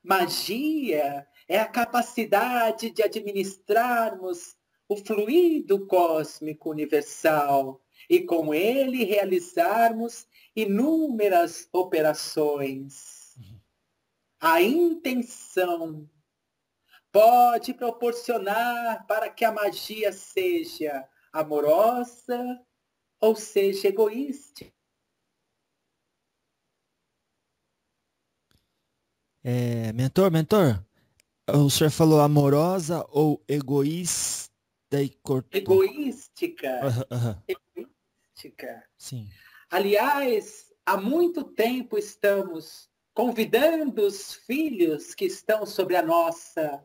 Magia é a capacidade de administrarmos o fluido cósmico universal e com ele realizarmos inúmeras operações. A intenção pode proporcionar para que a magia seja amorosa ou seja egoísta. Mentor, o senhor falou amorosa ou egoísta e cortou? Egoística. Egoística. Sim. Aliás, há muito tempo estamos convidando os filhos que estão sob a nossa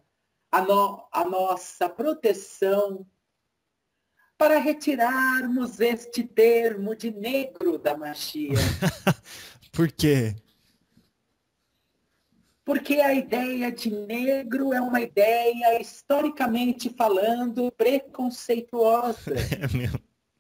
proteção para retirarmos este termo de negro da magia. Por quê? Porque a ideia de negro é uma ideia, historicamente falando, preconceituosa. É mesmo.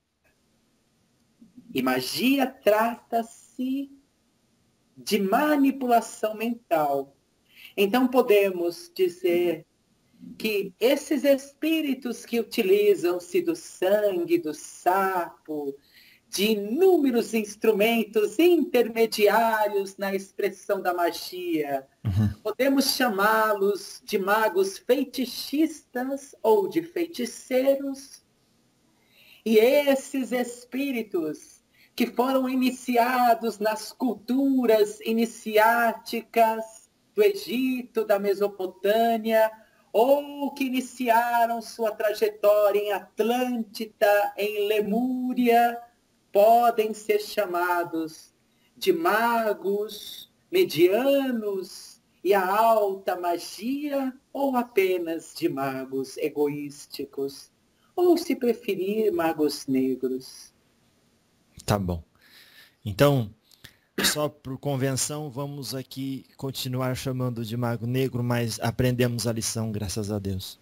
E magia trata-se de manipulação mental. Então podemos dizer que esses espíritos que utilizam-se do sangue, do sapo, de inúmeros instrumentos intermediários na expressão da magia, podemos chamá-los de magos fetichistas ou de feiticeiros. E esses espíritos que foram iniciados nas culturas iniciáticas do Egito, da Mesopotâmia, ou que iniciaram sua trajetória em Atlântida, em Lemúria, podem ser chamados de magos, medianos e a alta magia, ou apenas de magos egoísticos, ou, se preferir, magos negros. Tá bom. Então, só por convenção, vamos aqui continuar chamando de mago negro, mas aprendemos a lição, graças a Deus.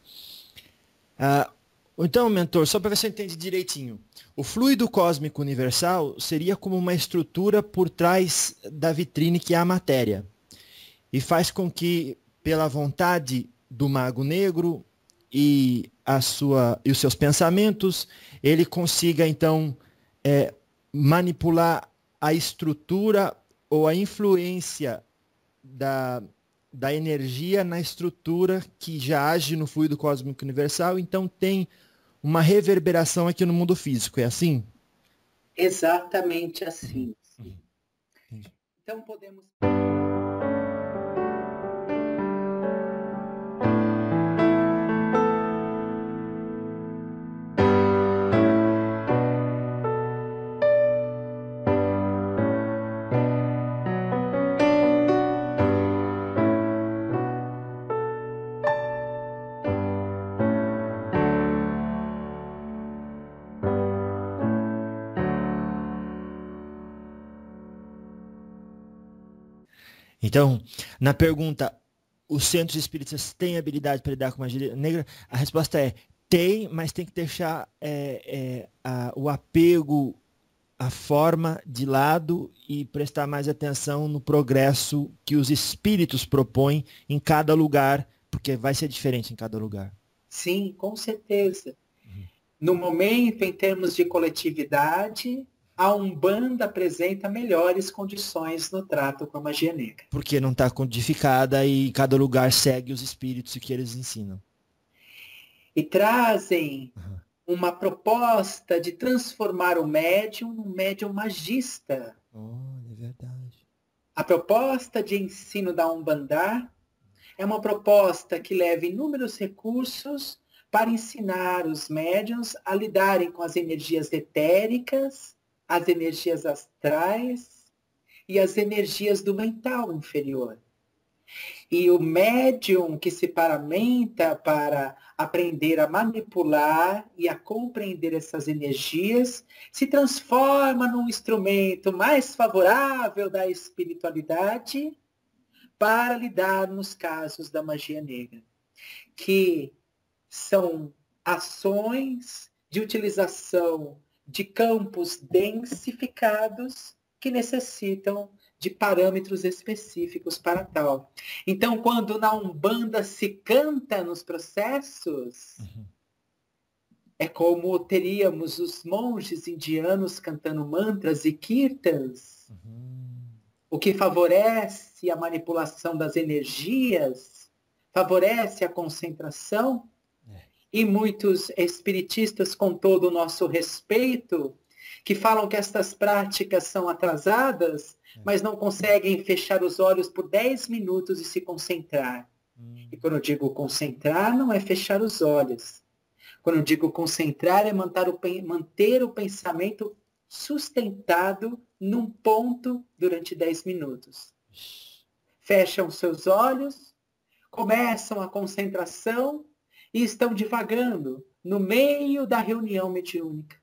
Então, mentor, só para ver se eu entendi direitinho. O fluido cósmico universal seria como uma estrutura por trás da vitrine que é a matéria. E faz com que, pela vontade do mago negro e os seus pensamentos, ele consiga, então, manipular a estrutura ou a influência da energia na estrutura que já age no fluido cósmico universal, então tem uma reverberação aqui no mundo físico, é assim? Exatamente assim. Então podemos... Então, na pergunta, os centros espíritas têm habilidade para lidar com magia negra? A resposta é, tem, mas tem que deixar o apego à forma de lado e prestar mais atenção no progresso que os espíritos propõem em cada lugar, porque vai ser diferente em cada lugar. Sim, com certeza. No momento, em termos de coletividade, a Umbanda apresenta melhores condições no trato com a magia negra. Porque não está codificada e cada lugar segue os espíritos que eles ensinam. E trazem uma proposta de transformar o médium num médium magista. É verdade. A proposta de ensino da Umbanda é uma proposta que leva inúmeros recursos para ensinar os médiuns a lidarem com as energias etéricas, as energias astrais e as energias do mental inferior. E o médium que se paramenta para aprender a manipular e a compreender essas energias se transforma num instrumento mais favorável da espiritualidade para lidar nos casos da magia negra, que são ações de utilização de campos densificados que necessitam de parâmetros específicos para tal. Então, quando na Umbanda se canta nos processos, é como teríamos os monges indianos cantando mantras e kirtans, o que favorece a manipulação das energias, favorece a concentração, e muitos espiritistas, com todo o nosso respeito, que falam que estas práticas são atrasadas, mas não conseguem fechar os olhos por 10 minutos e se concentrar. E quando eu digo concentrar, não é fechar os olhos. Quando eu digo concentrar, é manter o pensamento sustentado num ponto durante 10 minutos. Fecham seus olhos, começam a concentração e estão divagando no meio da reunião mediúnica.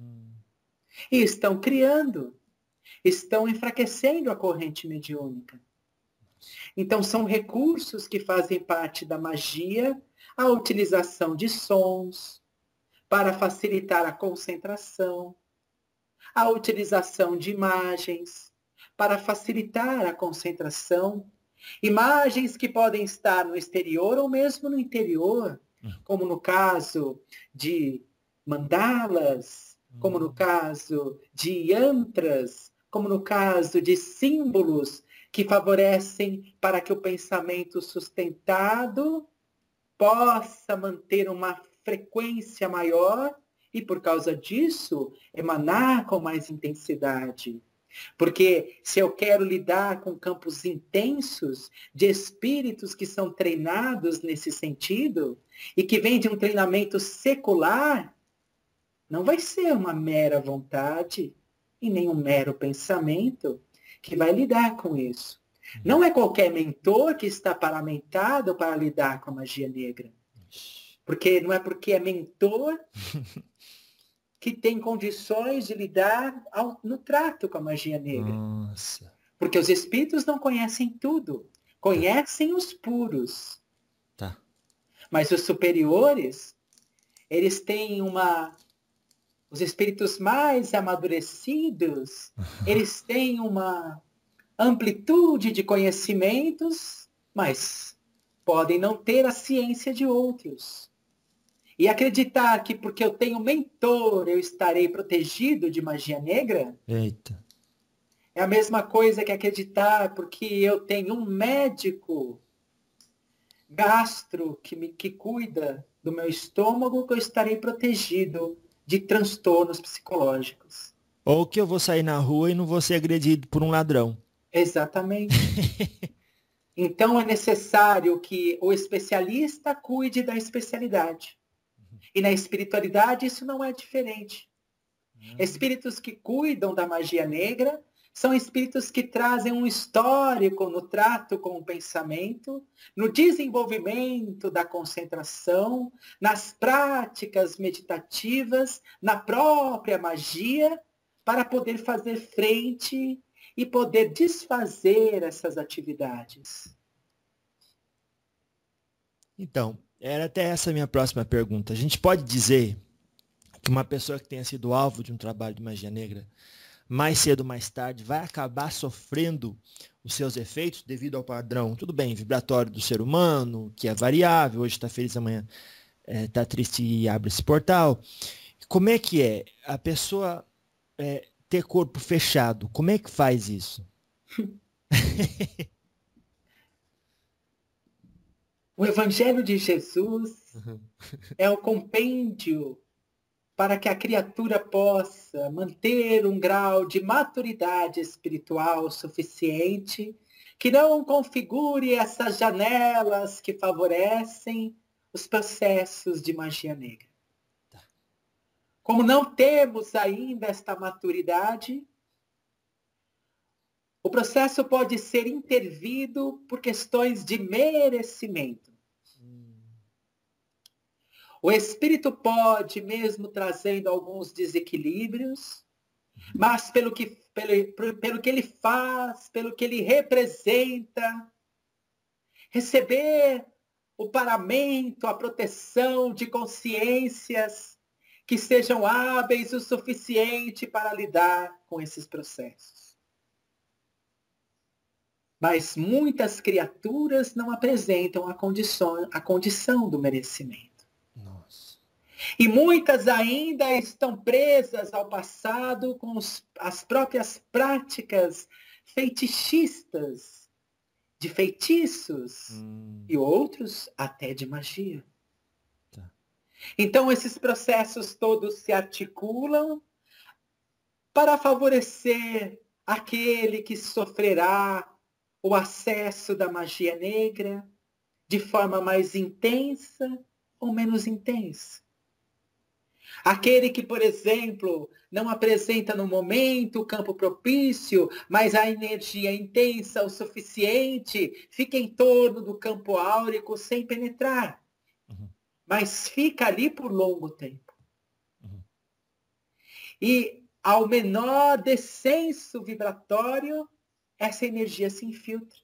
E estão criando, estão enfraquecendo a corrente mediúnica. Então, são recursos que fazem parte da magia, a utilização de sons para facilitar a concentração, a utilização de imagens para facilitar a concentração, imagens que podem estar no exterior ou mesmo no interior, como no caso de mandalas, como no caso de yantras, como no caso de símbolos que favorecem para que o pensamento sustentado possa manter uma frequência maior e, por causa disso, emanar com mais intensidade. Porque se eu quero lidar com campos intensos de espíritos que são treinados nesse sentido e que vêm de um treinamento secular, não vai ser uma mera vontade e nem um mero pensamento que vai lidar com isso. Não é qualquer mentor que está paramentado para lidar com a magia negra. Porque não é porque é mentor que tem condições de lidar no trato com a magia negra. Nossa. Porque os espíritos não conhecem tudo. Conhecem os puros. Tá. Mas os superiores, eles têm os espíritos mais amadurecidos, eles têm uma amplitude de conhecimentos, mas podem não ter a ciência de outros. E acreditar que porque eu tenho mentor, eu estarei protegido de magia negra, Eita. é a mesma coisa que acreditar porque eu tenho um médico gastro que cuida do meu estômago, que eu estarei protegido de transtornos psicológicos. Ou que eu vou sair na rua e não vou ser agredido por um ladrão. Exatamente. Então é necessário que o especialista cuide da especialidade. E na espiritualidade isso não é diferente. Espíritos que cuidam da magia negra são espíritos que trazem um histórico no trato com o pensamento, no desenvolvimento da concentração, nas práticas meditativas, na própria magia, para poder fazer frente e poder desfazer essas atividades. Então, era até essa a minha próxima pergunta. A gente pode dizer que uma pessoa que tenha sido alvo de um trabalho de magia negra, mais cedo ou mais tarde, vai acabar sofrendo os seus efeitos devido ao padrão, tudo bem, vibratório do ser humano, que é variável, hoje está feliz, amanhã está triste e abre esse portal. Como é que é a pessoa ter corpo fechado? Como é que faz isso? O Evangelho de Jesus é o compêndio para que a criatura possa manter um grau de maturidade espiritual suficiente, que não configure essas janelas que favorecem os processos de magia negra. Como não temos ainda esta maturidade, o processo pode ser intervido por questões de merecimento. O espírito pode, mesmo trazendo alguns desequilíbrios, mas pelo que ele faz, pelo que ele representa, receber o paramento, a proteção de consciências que sejam hábeis o suficiente para lidar com esses processos. Mas muitas criaturas não apresentam a condição do merecimento. Nossa. E muitas ainda estão presas ao passado com as próprias práticas fetichistas, de feitiços, e outros até de magia. Tá. Então esses processos todos se articulam para favorecer aquele que sofrerá o acesso da magia negra de forma mais intensa ou menos intensa. Aquele que, por exemplo, não apresenta no momento o campo propício, mas a energia intensa o suficiente, fica em torno do campo áurico sem penetrar, mas fica ali por longo tempo. E ao menor descenso vibratório, essa energia se infiltra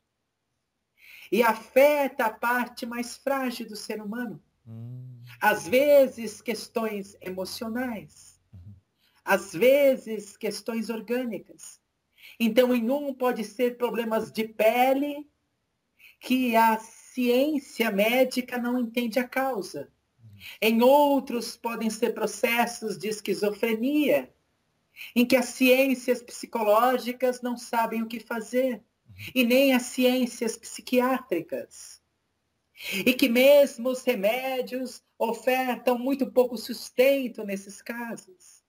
e afeta a parte mais frágil do ser humano. Às vezes, questões emocionais. Às vezes, questões orgânicas. Então, em um pode ser problemas de pele que a ciência médica não entende a causa. Em outros, podem ser processos de esquizofrenia, em que as ciências psicológicas não sabem o que fazer, e nem as ciências psiquiátricas. E que mesmo os remédios ofertam muito pouco sustento nesses casos.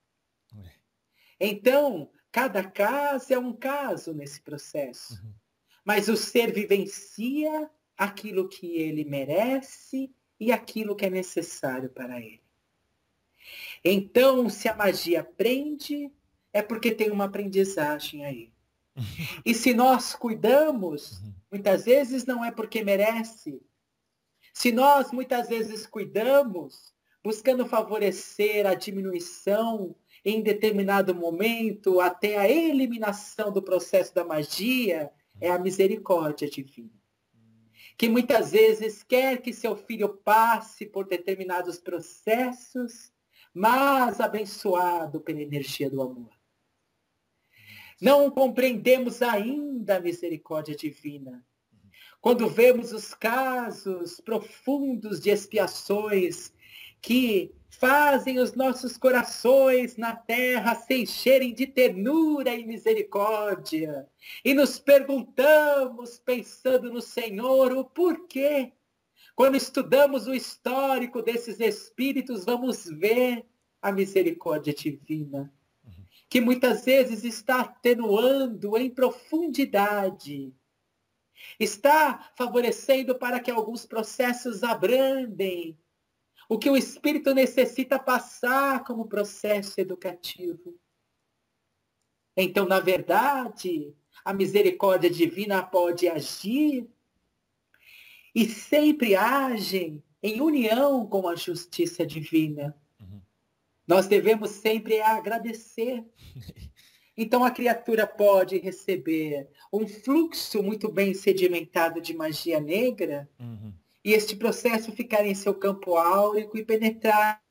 Então, cada caso é um caso nesse processo. Mas o ser vivencia aquilo que ele merece e aquilo que é necessário para ele. Então, se a magia aprende, é porque tem uma aprendizagem aí. E se nós cuidamos, muitas vezes não é porque merece. Se nós muitas vezes cuidamos, buscando favorecer a diminuição em determinado momento, até a eliminação do processo da magia, é a misericórdia divina. Que muitas vezes quer que seu filho passe por determinados processos, mas abençoado pela energia do amor. Não compreendemos ainda a misericórdia divina. Quando vemos os casos profundos de expiações que fazem os nossos corações na terra se encherem de ternura e misericórdia, e nos perguntamos, pensando no Senhor, o porquê. Quando estudamos o histórico desses espíritos, vamos ver a misericórdia divina, que muitas vezes está atenuando em profundidade, está favorecendo para que alguns processos abrandem o que o espírito necessita passar como processo educativo. Então, na verdade, a misericórdia divina pode agir e sempre age em união com a justiça divina. Nós devemos sempre agradecer. Então a criatura pode receber um fluxo muito bem sedimentado de magia negra, e este processo ficar em seu campo áurico e penetrar.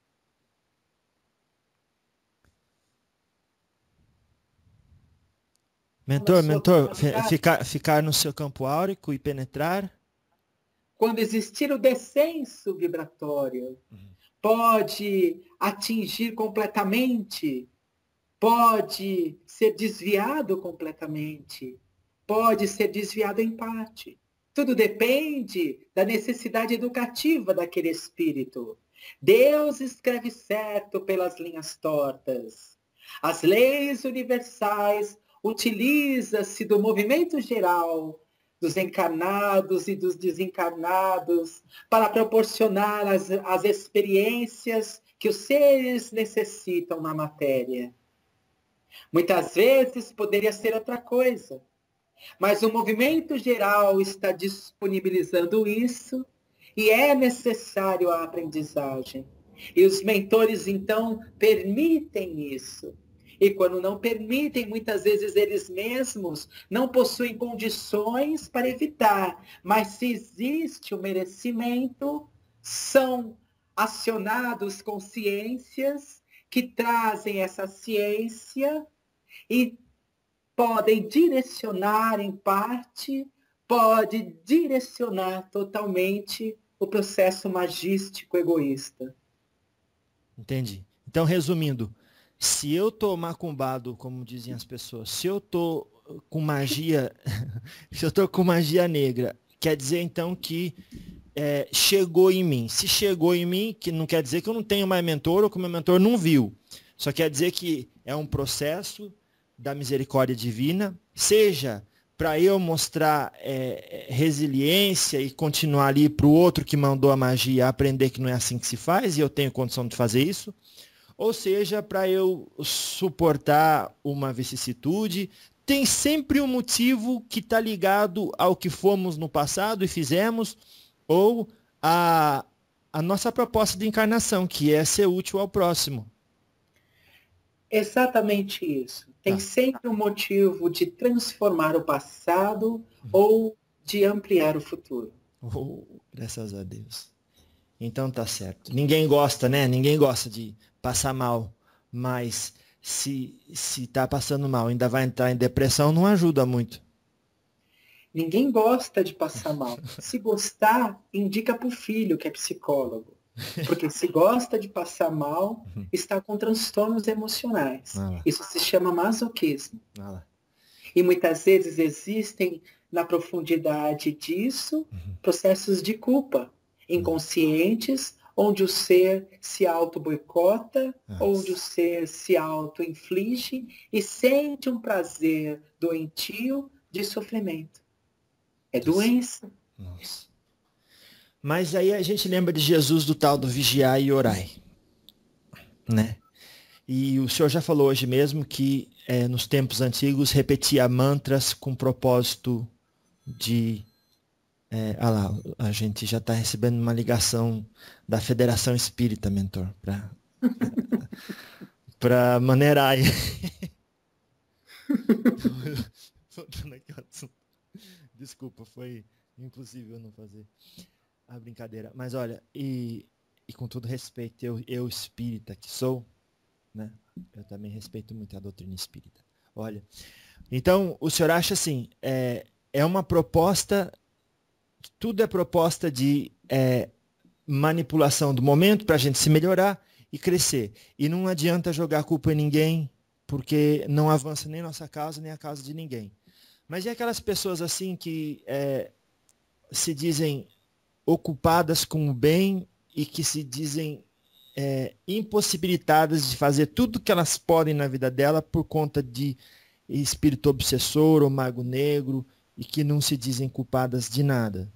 Mentor, ficar no seu campo áurico e penetrar? Quando existir o descenso vibratório, pode atingir completamente, pode ser desviado completamente, pode ser desviado em parte. Tudo depende da necessidade educativa daquele espírito. Deus escreve certo pelas linhas tortas. As leis universais utiliza-se do movimento geral dos encarnados e dos desencarnados para proporcionar as experiências que os seres necessitam na matéria. Muitas vezes poderia ser outra coisa, mas o movimento geral está disponibilizando isso e é necessário a aprendizagem. E os mentores, então, permitem isso. E quando não permitem, muitas vezes eles mesmos não possuem condições para evitar. Mas se existe o merecimento, são acionados consciências que trazem essa ciência e podem direcionar em parte pode direcionar totalmente o processo magístico egoísta. Entendi. Então, resumindo, se eu tô macumbado, como dizem as pessoas, se eu tô com magia, se eu tô com magia negra, quer dizer então que chegou em mim. Se chegou em mim, que não quer dizer que eu não tenho mais mentor ou que o meu mentor não viu. Só quer dizer que é um processo da misericórdia divina, seja para eu mostrar resiliência e continuar ali para o outro que mandou a magia aprender que não é assim que se faz e eu tenho condição de fazer isso, ou seja, para eu suportar uma vicissitude. Tem sempre um motivo que está ligado ao que fomos no passado e fizemos, ou a nossa proposta de encarnação, que é ser útil ao próximo. Exatamente isso. Tem Tá. sempre um motivo de transformar o passado ou de ampliar o futuro. Oh, graças a Deus. Então tá certo. Ninguém gosta, né? Ninguém gosta de passar mal. Mas se tá passando mal, ainda vai entrar em depressão, não ajuda muito. Ninguém gosta de passar mal. Se gostar, indica para o filho, que é psicólogo. Porque se gosta de passar mal, está com transtornos emocionais. Isso se chama masoquismo. E muitas vezes existem, na profundidade disso, processos de culpa inconscientes, onde o ser se auto-boicota, onde o ser se auto-inflige e sente um prazer doentio de sofrimento. É doença. Nossa. Mas aí a gente lembra de Jesus do tal do vigiai e orai, né? E o senhor já falou hoje mesmo que nos tempos antigos repetia mantras com propósito de... lá, a gente já está recebendo uma ligação da Federação Espírita, mentor, para maneirar aí. Desculpa, foi impossível não fazer a brincadeira. Mas olha, e com todo respeito, eu espírita que sou, né? Eu também respeito muito a doutrina espírita. Olha, então o senhor acha assim, é uma proposta, tudo é proposta de manipulação do momento para a gente se melhorar e crescer. E não adianta jogar a culpa em ninguém, porque não avança nem nossa causa, nem a causa de ninguém. Mas e aquelas pessoas assim que se dizem ocupadas com o bem e que se dizem impossibilitadas de fazer tudo que elas podem na vida dela por conta de espírito obsessor ou mago negro e que não se dizem culpadas de nada?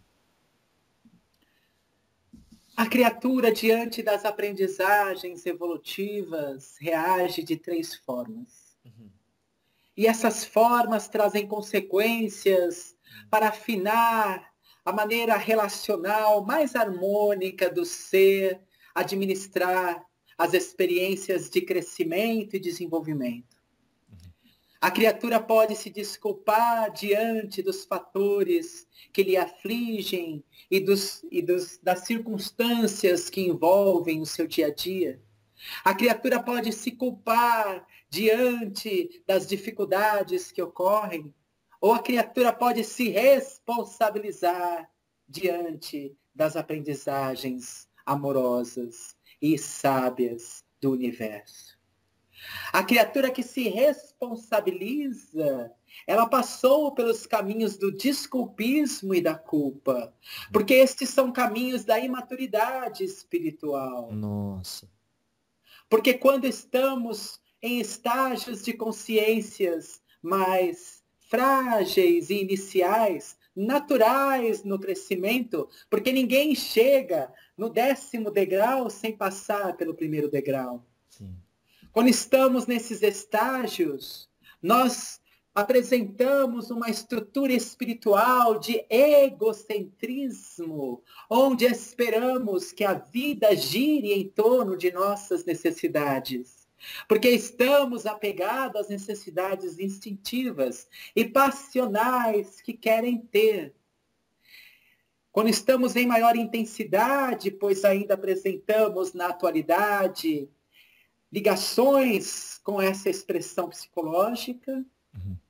A criatura, diante das aprendizagens evolutivas, reage de 3 formas. E essas formas trazem consequências para afinar a maneira relacional mais harmônica do ser, administrar as experiências de crescimento e desenvolvimento. A criatura pode se desculpar diante dos fatores que lhe afligem e das circunstâncias que envolvem o seu dia a dia. A criatura pode se culpar diante das dificuldades que ocorrem, ou a criatura pode se responsabilizar diante das aprendizagens amorosas e sábias do universo. A criatura que se responsabiliza, ela passou pelos caminhos do desculpismo e da culpa, porque estes são caminhos da imaturidade espiritual. Nossa. Porque quando estamos em estágios de consciências mais frágeis e iniciais, naturais no crescimento, porque ninguém chega no 10º degrau sem passar pelo 1º degrau. Sim. Quando estamos nesses estágios, nós apresentamos uma estrutura espiritual de egocentrismo, onde esperamos que a vida gire em torno de nossas necessidades. Porque estamos apegados às necessidades instintivas e passionais que querem ter. Quando estamos em maior intensidade, pois ainda apresentamos na atualidade ligações com essa expressão psicológica,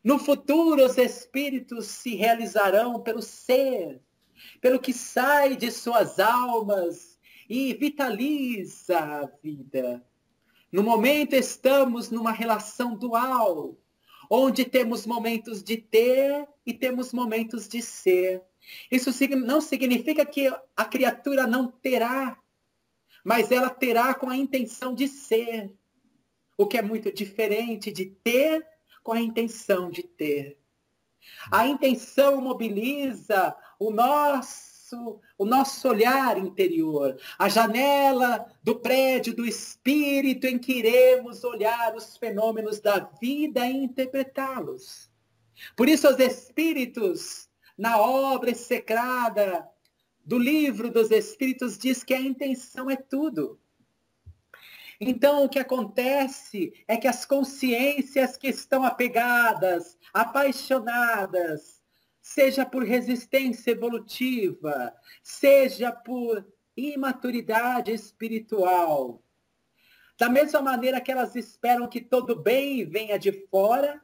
No futuro, os espíritos se realizarão pelo ser, pelo que sai de suas almas e vitaliza a vida. No momento, estamos numa relação dual, onde temos momentos de ter e temos momentos de ser. Isso não significa que a criatura não terá, mas ela terá com a intenção de ser, o que é muito diferente de ter com a intenção de ter. A intenção mobiliza o nosso olhar interior, a janela do prédio do espírito em que iremos olhar os fenômenos da vida e interpretá-los. Por isso os espíritos, na obra execrada do livro dos espíritos, diz que a intenção é tudo. Então, o que acontece é que as consciências que estão apegadas, apaixonadas, seja por resistência evolutiva, seja por imaturidade espiritual, da mesma maneira que elas esperam que todo bem venha de fora,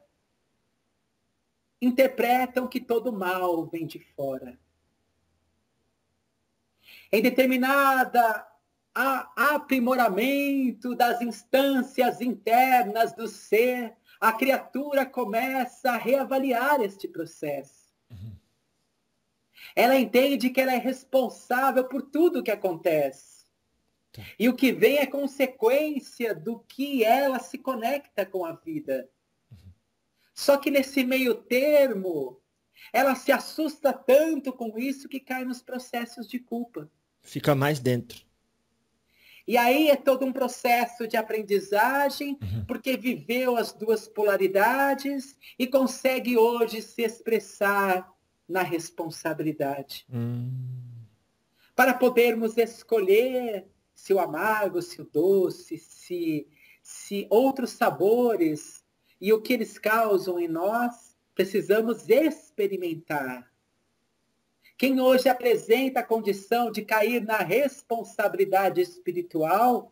interpretam que todo mal vem de fora. Em determinada aprimoramento das instâncias internas do ser, a criatura começa a reavaliar este processo. Ela entende que ela é responsável por tudo que acontece. E o que vem é consequência do que ela se conecta com a vida. Só que nesse meio termo, ela se assusta tanto com isso que cai nos processos de culpa. Fica mais dentro. E aí é todo um processo de aprendizagem, porque viveu as duas polaridades e consegue hoje se expressar na responsabilidade. Para podermos escolher se o amargo, se o doce, se outros sabores e o que eles causam em nós, precisamos experimentar. Quem hoje apresenta a condição de cair na responsabilidade espiritual,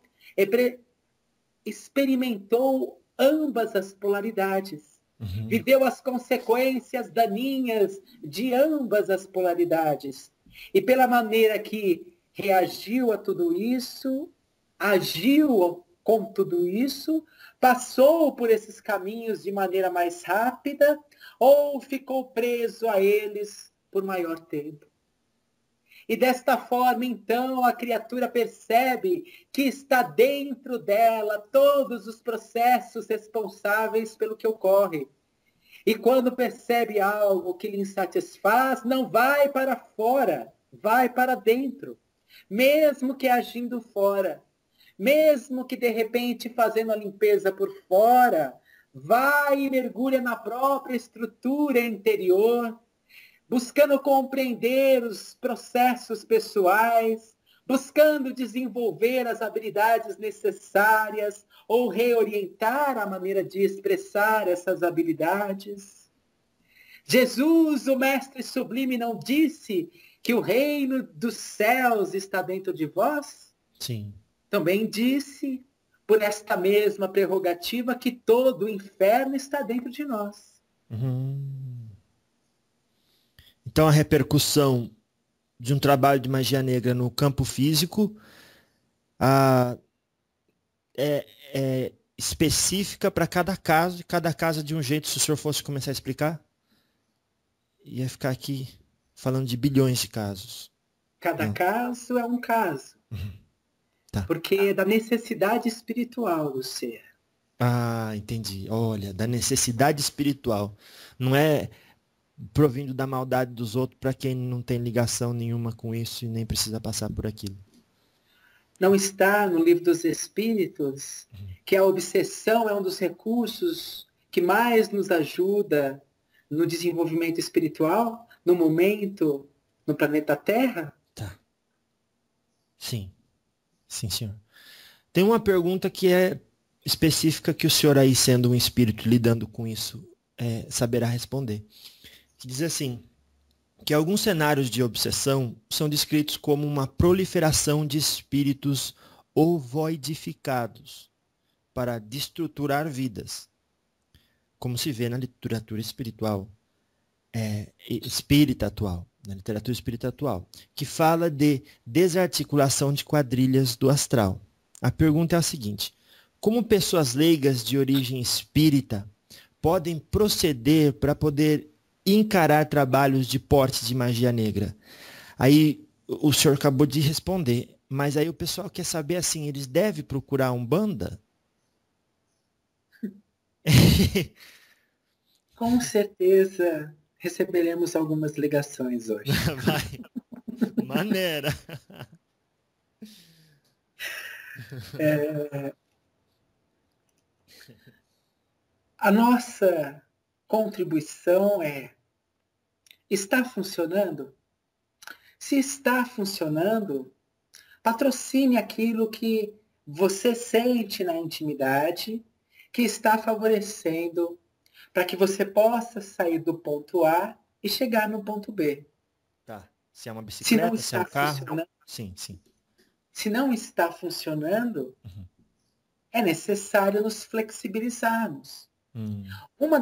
experimentou ambas as polaridades. Viveu as consequências daninhas de ambas as polaridades. E pela maneira que reagiu a tudo isso, agiu com tudo isso, passou por esses caminhos de maneira mais rápida ou ficou preso a eles por maior tempo. E desta forma, então, a criatura percebe que está dentro dela todos os processos responsáveis pelo que ocorre. E quando percebe algo que lhe insatisfaz, não vai para fora, vai para dentro. Mesmo que agindo fora, mesmo que de repente fazendo a limpeza por fora, vai e mergulha na própria estrutura interior, buscando compreender os processos pessoais, buscando desenvolver as habilidades necessárias ou reorientar a maneira de expressar essas habilidades. Jesus, o Mestre Sublime, não disse que o reino dos céus está dentro de vós? Sim. Também disse, por esta mesma prerrogativa, que todo o inferno está dentro de nós. Então, a repercussão de um trabalho de magia negra no campo físico é específica para cada caso, e cada caso é de um jeito. Se o senhor fosse começar a explicar, ia ficar aqui falando de bilhões de casos. Cada caso é um caso. Tá. Porque é da necessidade espiritual do ser. Ah, entendi. Olha, da necessidade espiritual. Não é provindo da maldade dos outros para quem não tem ligação nenhuma com isso e nem precisa passar por aquilo. Não está no Livro dos Espíritos que a obsessão é um dos recursos que mais nos ajuda no desenvolvimento espiritual, no momento, no planeta Terra? Tá. Sim. Sim, senhor. Tem uma pergunta que é específica que o senhor aí, sendo um espírito lidando com isso, saberá responder. Que diz assim, que alguns cenários de obsessão são descritos como uma proliferação de espíritos ovoidificados para destruturar vidas, como se vê na literatura espiritual, espírita atual, na literatura espírita atual, que fala de desarticulação de quadrilhas do astral. A pergunta é a seguinte: como pessoas leigas de origem espírita podem proceder para poder encarar trabalhos de porte de magia negra? Aí o senhor acabou de responder, mas aí o pessoal quer saber assim, eles devem procurar a Umbanda? Com certeza receberemos algumas ligações hoje. Vai, maneira. A nossa contribuição está funcionando? Se está funcionando, patrocine aquilo que você sente na intimidade, que está favorecendo para que você possa sair do ponto A e chegar no ponto B. Tá. Se é uma Se não bicicleta, se é um está carro. funcionando, Sim, sim. se não está funcionando, Uhum. é necessário nos flexibilizarmos. Hum. Uma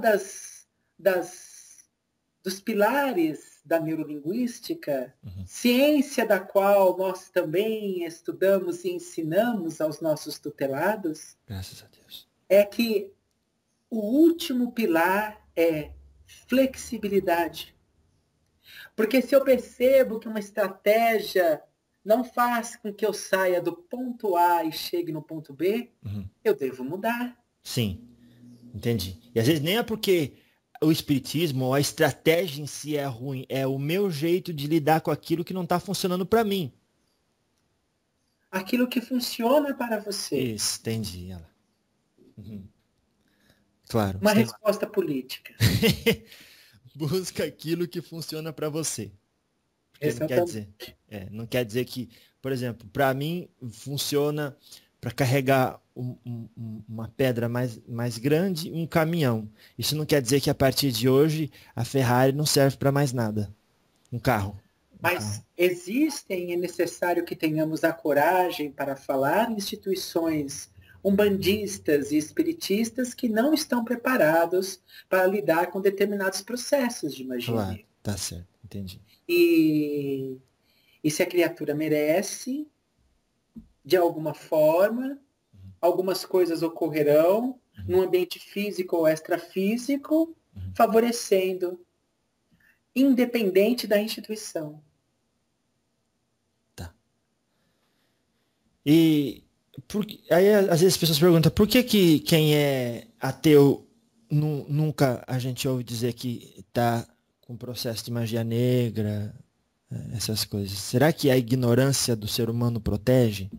dos pilares da neurolinguística, ciência da qual nós também estudamos e ensinamos aos nossos tutelados, Graças a Deus. é que o último pilar é flexibilidade. Porque se eu percebo que uma estratégia não faz com que eu saia do ponto A e chegue no ponto B, eu devo mudar. Sim, entendi. E às vezes nem é porque o espiritismo ou a estratégia em si é ruim, é o meu jeito de lidar com aquilo que não está funcionando para mim. Aquilo que funciona para você. Isso, entendi. Claro. Uma resposta política. Busca aquilo que funciona para você. Porque não quer dizer que, por exemplo, para mim funciona para carregar uma pedra mais grande, um caminhão. Isso não quer dizer que a partir de hoje a Ferrari não serve para mais nada. Um carro. Mas existem, é necessário que tenhamos a coragem para falar em instituições umbandistas e espiritistas que não estão preparados para lidar com determinados processos de magia. Claro, tá certo, entendi. E se a criatura merece, de alguma forma, algumas coisas ocorrerão no ambiente físico ou extrafísico, favorecendo, independente da instituição. Tá. E aí às vezes as pessoas perguntam por que quem é ateu nunca a gente ouve dizer que está com processo de magia negra, essas coisas. Será que a ignorância do ser humano protege?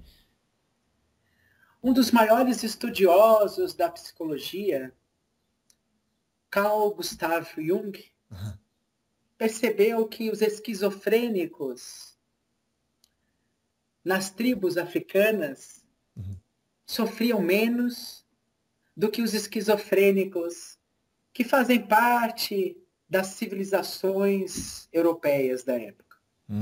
Um dos maiores estudiosos da psicologia, Carl Gustav Jung, percebeu que os esquizofrênicos nas tribos africanas sofriam menos do que os esquizofrênicos que fazem parte das civilizações europeias da época.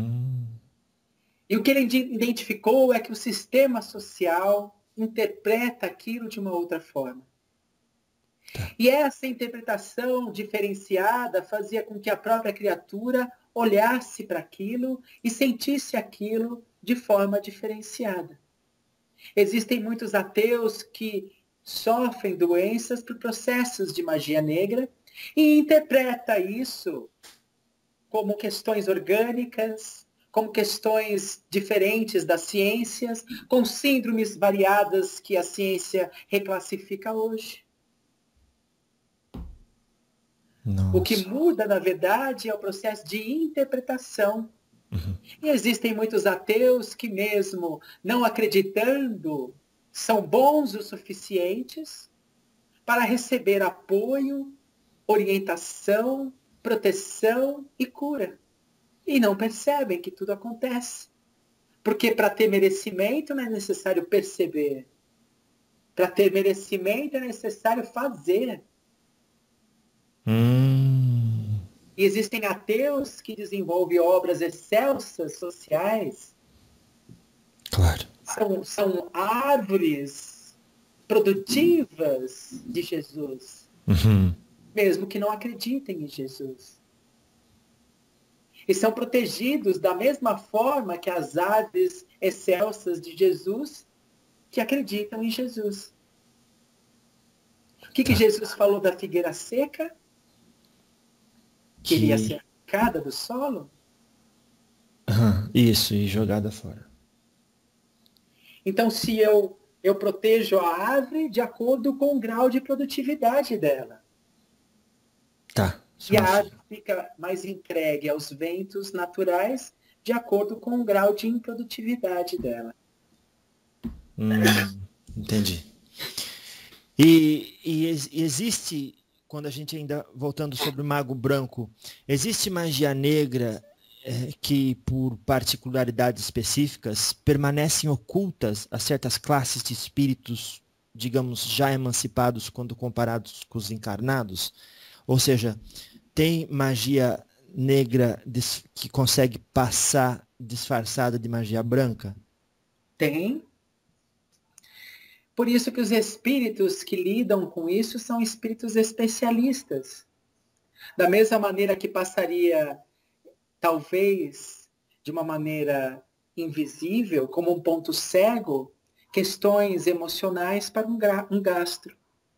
E o que ele identificou é que o sistema social interpreta aquilo de uma outra forma. E essa interpretação diferenciada fazia com que a própria criatura olhasse para aquilo e sentisse aquilo de forma diferenciada. Existem muitos ateus que sofrem doenças por processos de magia negra e interpreta isso como questões orgânicas, como questões diferentes das ciências, com síndromes variadas que a ciência reclassifica hoje. Nossa. O que muda, na verdade, é o processo de interpretação. E existem muitos ateus que, mesmo não acreditando, são bons o suficientes para receber apoio, orientação, proteção e cura. E não percebem que tudo acontece. Porque para ter merecimento não é necessário perceber. Para ter merecimento é necessário fazer. E existem ateus que desenvolvem obras excelsas sociais. Claro. São árvores produtivas de Jesus. mesmo que não acreditem em Jesus. E são protegidos da mesma forma que as aves excelsas de Jesus, que acreditam em Jesus. O que Tá. Jesus falou da figueira seca? Que iria Que. ser arrancada do solo? Aham, isso, e jogada fora. Então, se eu protejo a árvore de acordo com o grau de produtividade dela. Tá, E só a assim. árvore fica mais entregue aos ventos naturais de acordo com o grau de improdutividade dela. Entendi. E existe, quando a gente ainda, voltando sobre o Mago Branco, existe magia negra que, por particularidades específicas, permanecem ocultas a certas classes de espíritos, digamos, já emancipados quando comparados com os encarnados? Ou seja, tem magia negra que consegue passar disfarçada de magia branca? Tem. Por isso que os espíritos que lidam com isso são espíritos especialistas. Da mesma maneira que passaria, talvez, de uma maneira invisível, como um ponto cego, questões emocionais para um gastro.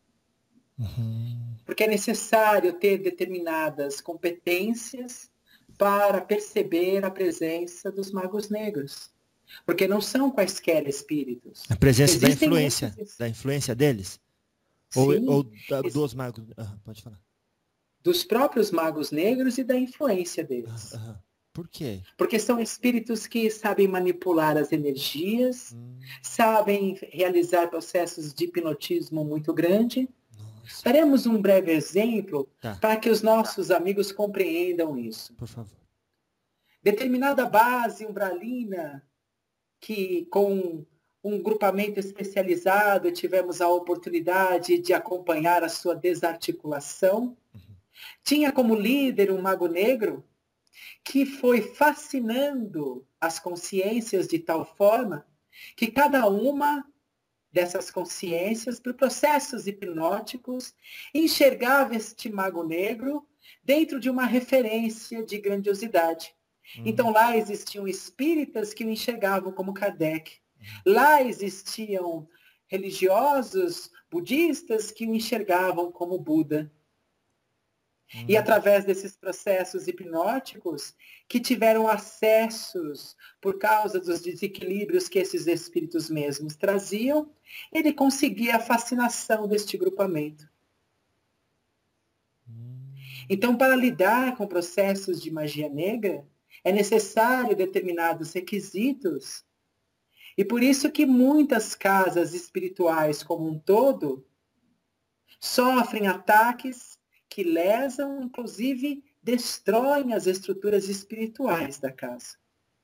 Uhum. Porque é necessário ter determinadas competências para perceber a presença dos magos negros. Porque não são quaisquer espíritos. A presença Existem da influência deles? Ou sim, dos magos? Pode falar. dos próprios magos negros e da influência deles. Por quê? Porque são espíritos que sabem manipular as energias, Hum, sabem realizar processos de hipnotismo muito grande. nossa. Daremos um breve exemplo Tá, para que os nossos amigos compreendam isso. por favor. Determinada base umbralina, que com um grupamento especializado tivemos a oportunidade de acompanhar a sua desarticulação, tinha como líder um mago negro que foi fascinando as consciências de tal forma que cada uma dessas consciências, por processos hipnóticos, enxergava este mago negro dentro de uma referência de grandiosidade. Então lá existiam espíritas que o enxergavam como Kardec. Lá existiam religiosos budistas que o enxergavam como Buda. E através desses processos hipnóticos, que tiveram acessos por causa dos desequilíbrios que esses espíritos mesmos traziam, ele conseguia a fascinação deste grupamento. Então, para lidar com processos de magia negra, é necessário determinados requisitos. E por isso que muitas casas espirituais como um todo sofrem ataques que lesam, inclusive destroem as estruturas espirituais da casa.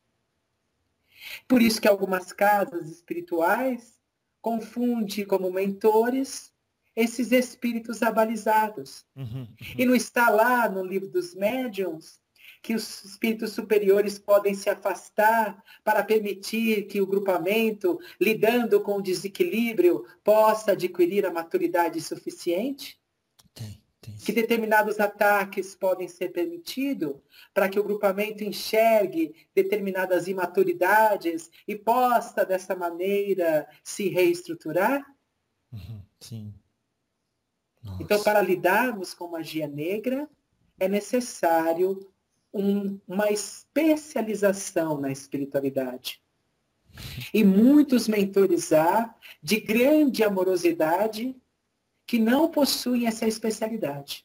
Por isso que algumas casas espirituais confundem como mentores esses espíritos abalizados. E não está lá no livro dos médiuns que os espíritos superiores podem se afastar para permitir que o grupamento, lidando com o desequilíbrio, possa adquirir a maturidade suficiente? Tem. Que determinados ataques podem ser permitidos para que o grupamento enxergue determinadas imaturidades e possa, dessa maneira, se reestruturar? Sim. Então, Nossa. para lidarmos com magia negra, é necessário uma especialização na espiritualidade. E muitos mentorizar de grande amorosidade que não possuem essa especialidade.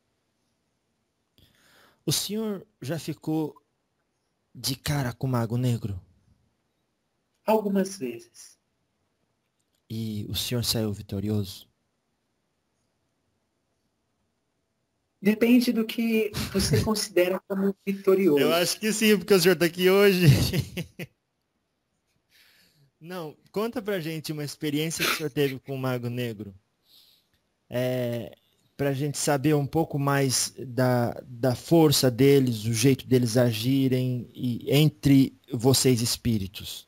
O senhor já ficou de cara com o Mago Negro? Algumas vezes. E o senhor saiu vitorioso? Depende do que você considera como Eu acho vitorioso. que sim, porque o senhor está aqui hoje. Não, conta pra gente uma experiência que o senhor teve com o Mago Negro. Pra gente saber um pouco mais da força deles, o jeito deles agirem e entre vocês espíritos.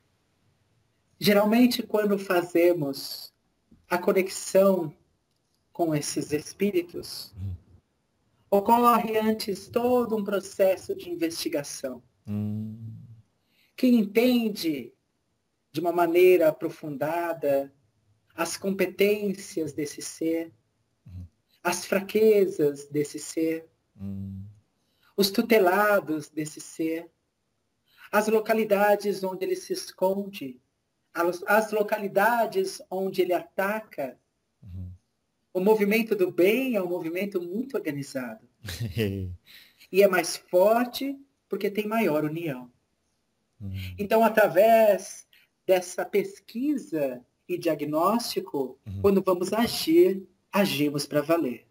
Geralmente, quando fazemos a conexão com esses espíritos, ocorre antes todo um processo de investigação. Quem entende de uma maneira aprofundada as competências desse ser, as fraquezas desse ser, os tutelados desse ser, as localidades onde ele se esconde, as localidades onde ele ataca. O movimento do bem é um movimento muito organizado. E é mais forte porque tem maior união. Então, através dessa pesquisa e diagnóstico, quando vamos agir, agimos para valer.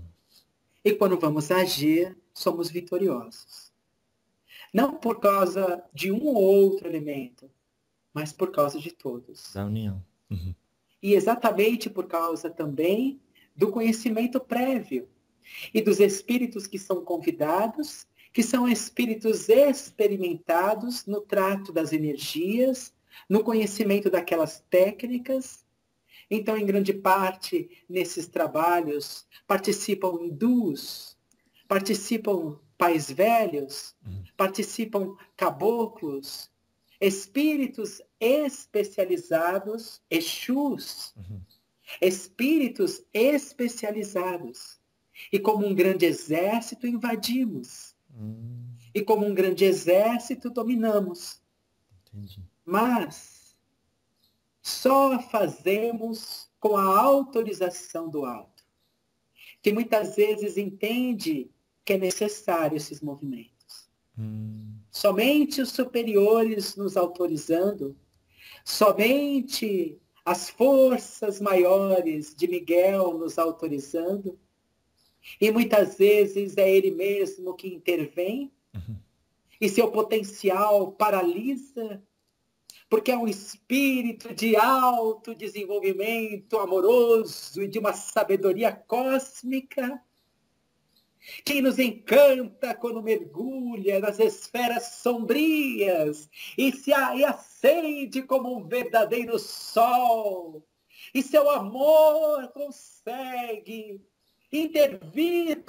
E quando vamos agir, somos vitoriosos. Não por causa de um ou outro elemento, mas por causa de todos. Da união. E exatamente por causa também do conhecimento prévio e dos espíritos que são convidados, que são espíritos experimentados no trato das energias, no conhecimento daquelas técnicas. Então, em grande parte, nesses trabalhos, participam hindus, participam pais velhos, participam caboclos, espíritos especializados, Exus, espíritos especializados. E como um grande exército invadimos. E como um grande exército dominamos. Entendi. Mas só fazemos com a autorização do alto, que muitas vezes entende que é necessário esses movimentos. Somente os superiores nos autorizando, somente as forças maiores de Miguel nos autorizando, e muitas vezes é ele mesmo que intervém, e seu potencial paralisa, porque é um espírito de alto desenvolvimento amoroso e de uma sabedoria cósmica, que nos encanta quando mergulha nas esferas sombrias e acende como um verdadeiro sol. E seu amor consegue intervir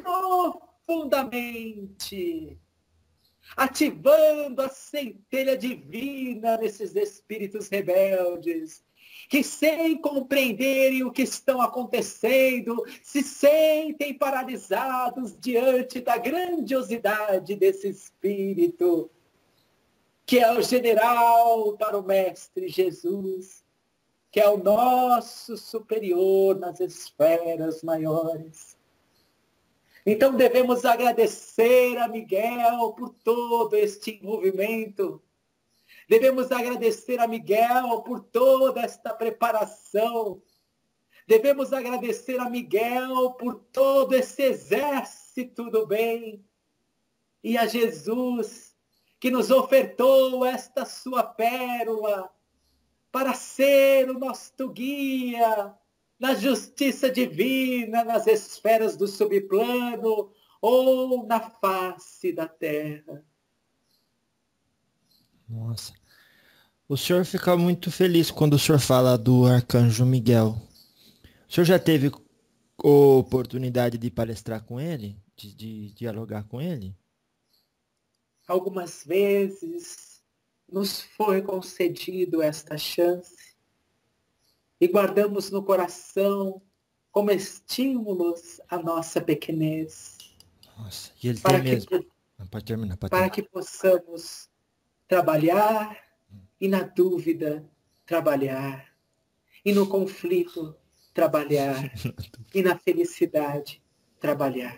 profundamente, ativando a centelha divina nesses espíritos rebeldes, que sem compreenderem o que estão acontecendo, se sentem paralisados diante da grandiosidade desse espírito, que é o general para o Mestre Jesus, que é o nosso superior nas esferas maiores. Então devemos agradecer a Miguel por todo este envolvimento. Devemos agradecer a Miguel por toda esta preparação. Devemos agradecer a Miguel por todo esse exército do bem. E a Jesus, que nos ofertou esta sua pérola para ser o nosso guia na justiça divina, nas esferas do subplano ou na face da terra. Nossa. O senhor fica muito feliz quando o senhor fala do Arcanjo Miguel. O senhor já teve oportunidade de palestrar com ele? De dialogar com ele? Algumas vezes nos foi concedido esta chance e guardamos no coração como estímulos a nossa pequenez. Nossa, e ele tem mesmo. Pode terminar. Para que possamos trabalhar e na dúvida trabalhar, e no conflito trabalhar, e na felicidade trabalhar.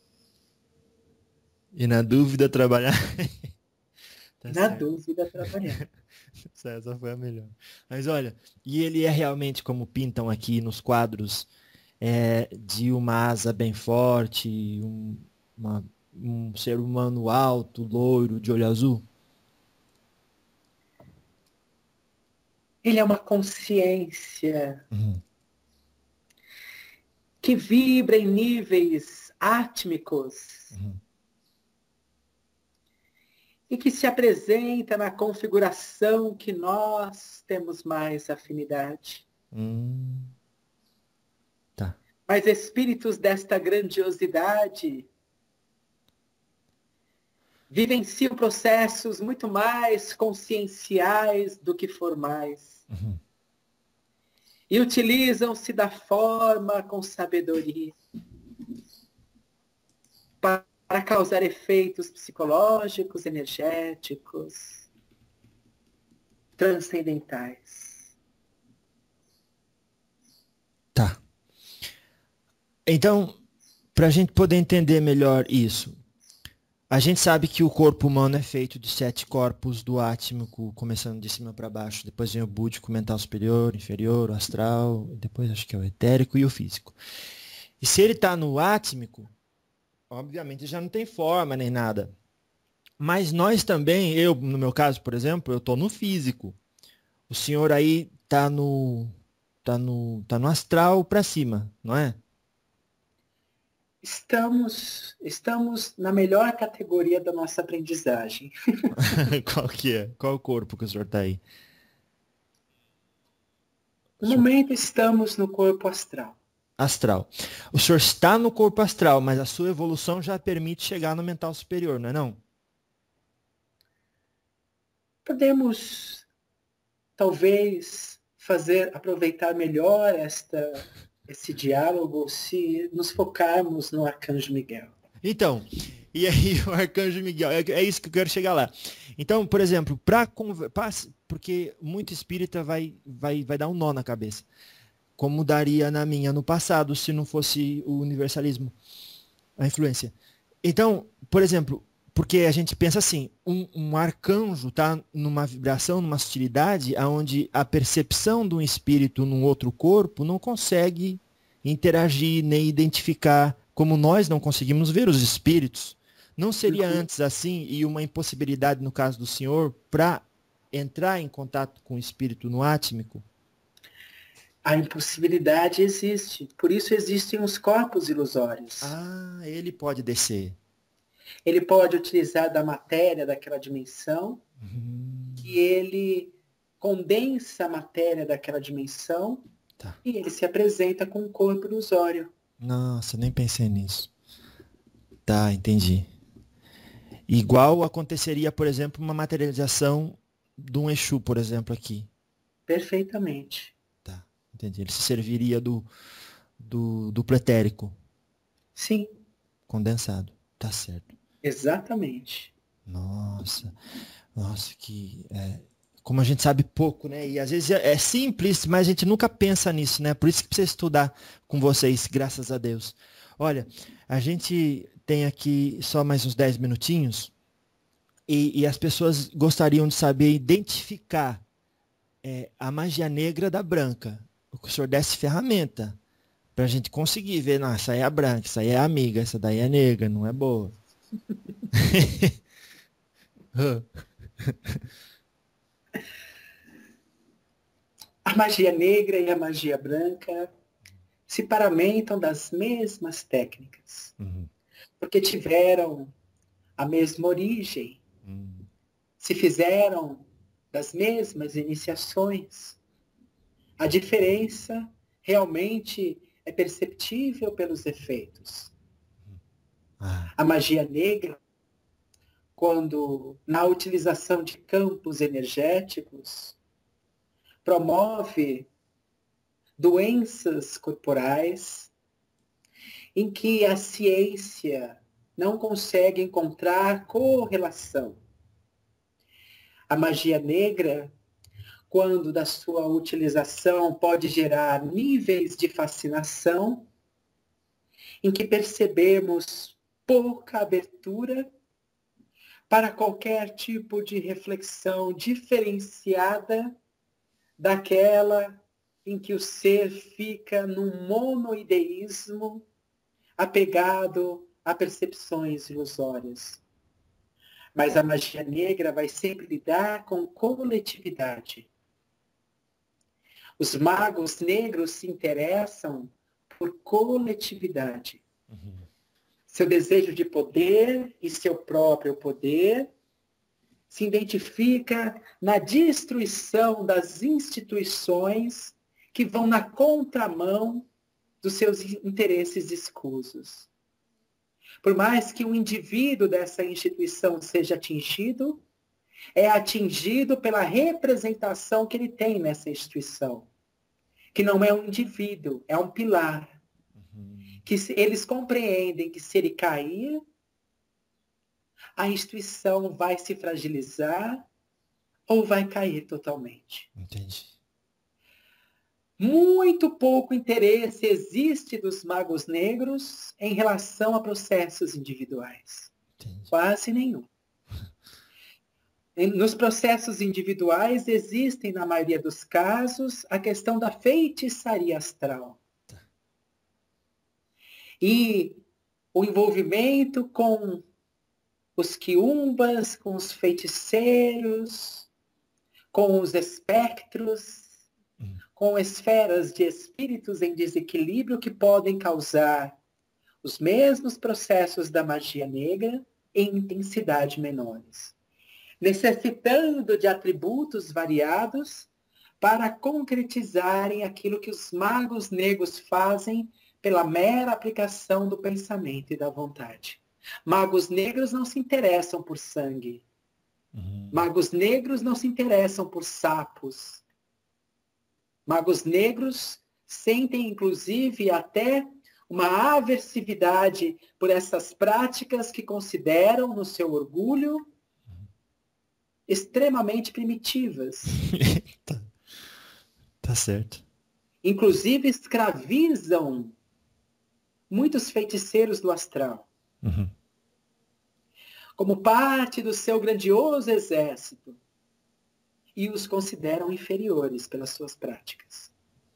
E na dúvida trabalhar. Tá na certo. Dúvida trabalhar. Essa foi a melhor. Mas olha, e ele é realmente como pintam aqui nos quadros, de uma asa bem forte, um ser humano alto, loiro, de olho azul? Ele é uma consciência que vibra em níveis átmicos e que se apresenta na configuração que nós temos mais afinidade. Tá. Mas espíritos desta grandiosidade vivenciam processos muito mais conscienciais do que formais. Uhum. E utilizam-se da forma com sabedoria para causar efeitos psicológicos, energéticos, transcendentais. Tá. Então, para a gente poder entender melhor isso, a gente sabe que o corpo humano é feito de 7 corpos do átmico, começando de cima para baixo. Depois vem o búdico, mental superior, inferior, o astral, depois acho que é o etérico e o físico. E se ele está no átmico, obviamente já não tem forma nem nada. Mas nós também, eu, no meu caso, por exemplo, eu estou no físico. O senhor aí está no astral para cima, não é? Estamos na melhor categoria da nossa aprendizagem. Qual que é? Qual o corpo que o senhor está aí? No momento estamos no corpo astral. Astral. O senhor está no corpo astral, mas a sua evolução já permite chegar no mental superior, não é não? Podemos, talvez, aproveitar melhor esse diálogo se nos focarmos no Arcanjo Miguel. Então, e aí o Arcanjo Miguel, é isso que eu quero chegar lá. Então, por exemplo, porque muito espírita vai dar um nó na cabeça. Como daria na minha no passado, se não fosse o universalismo, a influência. Então, por exemplo, porque a gente pensa assim, um arcanjo está numa vibração, numa sutilidade, onde a percepção de um espírito num outro corpo não consegue interagir nem identificar, como nós não conseguimos ver os espíritos. Não seria antes assim, e uma impossibilidade no caso do senhor, para entrar em contato com o espírito no átmico? A impossibilidade existe. Por isso existem os corpos ilusórios. Ah, ele pode descer. Ele pode utilizar da matéria daquela dimensão, que ele condensa a matéria daquela dimensão, Tá. e ele se apresenta com um corpo ilusório. Nossa, nem pensei nisso. Tá, entendi. Igual aconteceria, por exemplo, uma materialização de um Exu, por exemplo, aqui. Perfeitamente. Tá, entendi. Ele se serviria do pretérico. Sim. Condensado. Tá certo. Exatamente. Nossa, que... como a gente sabe pouco, né? E às vezes é simples, mas a gente nunca pensa nisso, né? Por isso que precisa estudar com vocês, graças a Deus. Olha, a gente tem aqui só mais uns 10 minutinhos e as pessoas gostariam de saber identificar a magia negra da branca. O senhor desse ferramenta para a gente conseguir ver, não, essa aí é a branca, essa aí é a amiga, essa daí é negra, não é boa. A magia negra e a magia branca se paramentam das mesmas técnicas, porque tiveram a mesma origem, se fizeram das mesmas iniciações. A diferença realmente é perceptível pelos efeitos. A magia negra, quando na utilização de campos energéticos, promove doenças corporais em que a ciência não consegue encontrar correlação. A magia negra, quando da sua utilização, pode gerar níveis de fascinação em que percebemos pouca abertura para qualquer tipo de reflexão diferenciada daquela em que o ser fica num monoideísmo apegado a percepções ilusórias. Mas a magia negra vai sempre lidar com coletividade. Os magos negros se interessam por coletividade. Seu desejo de poder e seu próprio poder se identifica na destruição das instituições que vão na contramão dos seus interesses escusos. Por mais que um indivíduo dessa instituição seja atingido, é atingido pela representação que ele tem nessa instituição, que não é um indivíduo, é um pilar. Que eles compreendem que se ele cair, a instituição vai se fragilizar ou vai cair totalmente. Entendi. Muito pouco interesse existe dos magos negros em relação a processos individuais. Entendi. Quase nenhum. Nos processos individuais existem, na maioria dos casos, a questão da feitiçaria astral. E o envolvimento com os quiumbas, com os feiticeiros, com os espectros, com esferas de espíritos em desequilíbrio que podem causar os mesmos processos da magia negra em intensidade menores, necessitando de atributos variados para concretizarem aquilo que os magos negros fazem pela mera aplicação do pensamento e da vontade. Magos negros não se interessam por sangue. Magos negros não se interessam por sapos. Magos negros sentem, inclusive, até uma aversividade por essas práticas que consideram, no seu orgulho, extremamente primitivas. Tá certo. Inclusive, escravizam muitos feiticeiros do astral. Como parte do seu grandioso exército. E os consideram inferiores pelas suas práticas.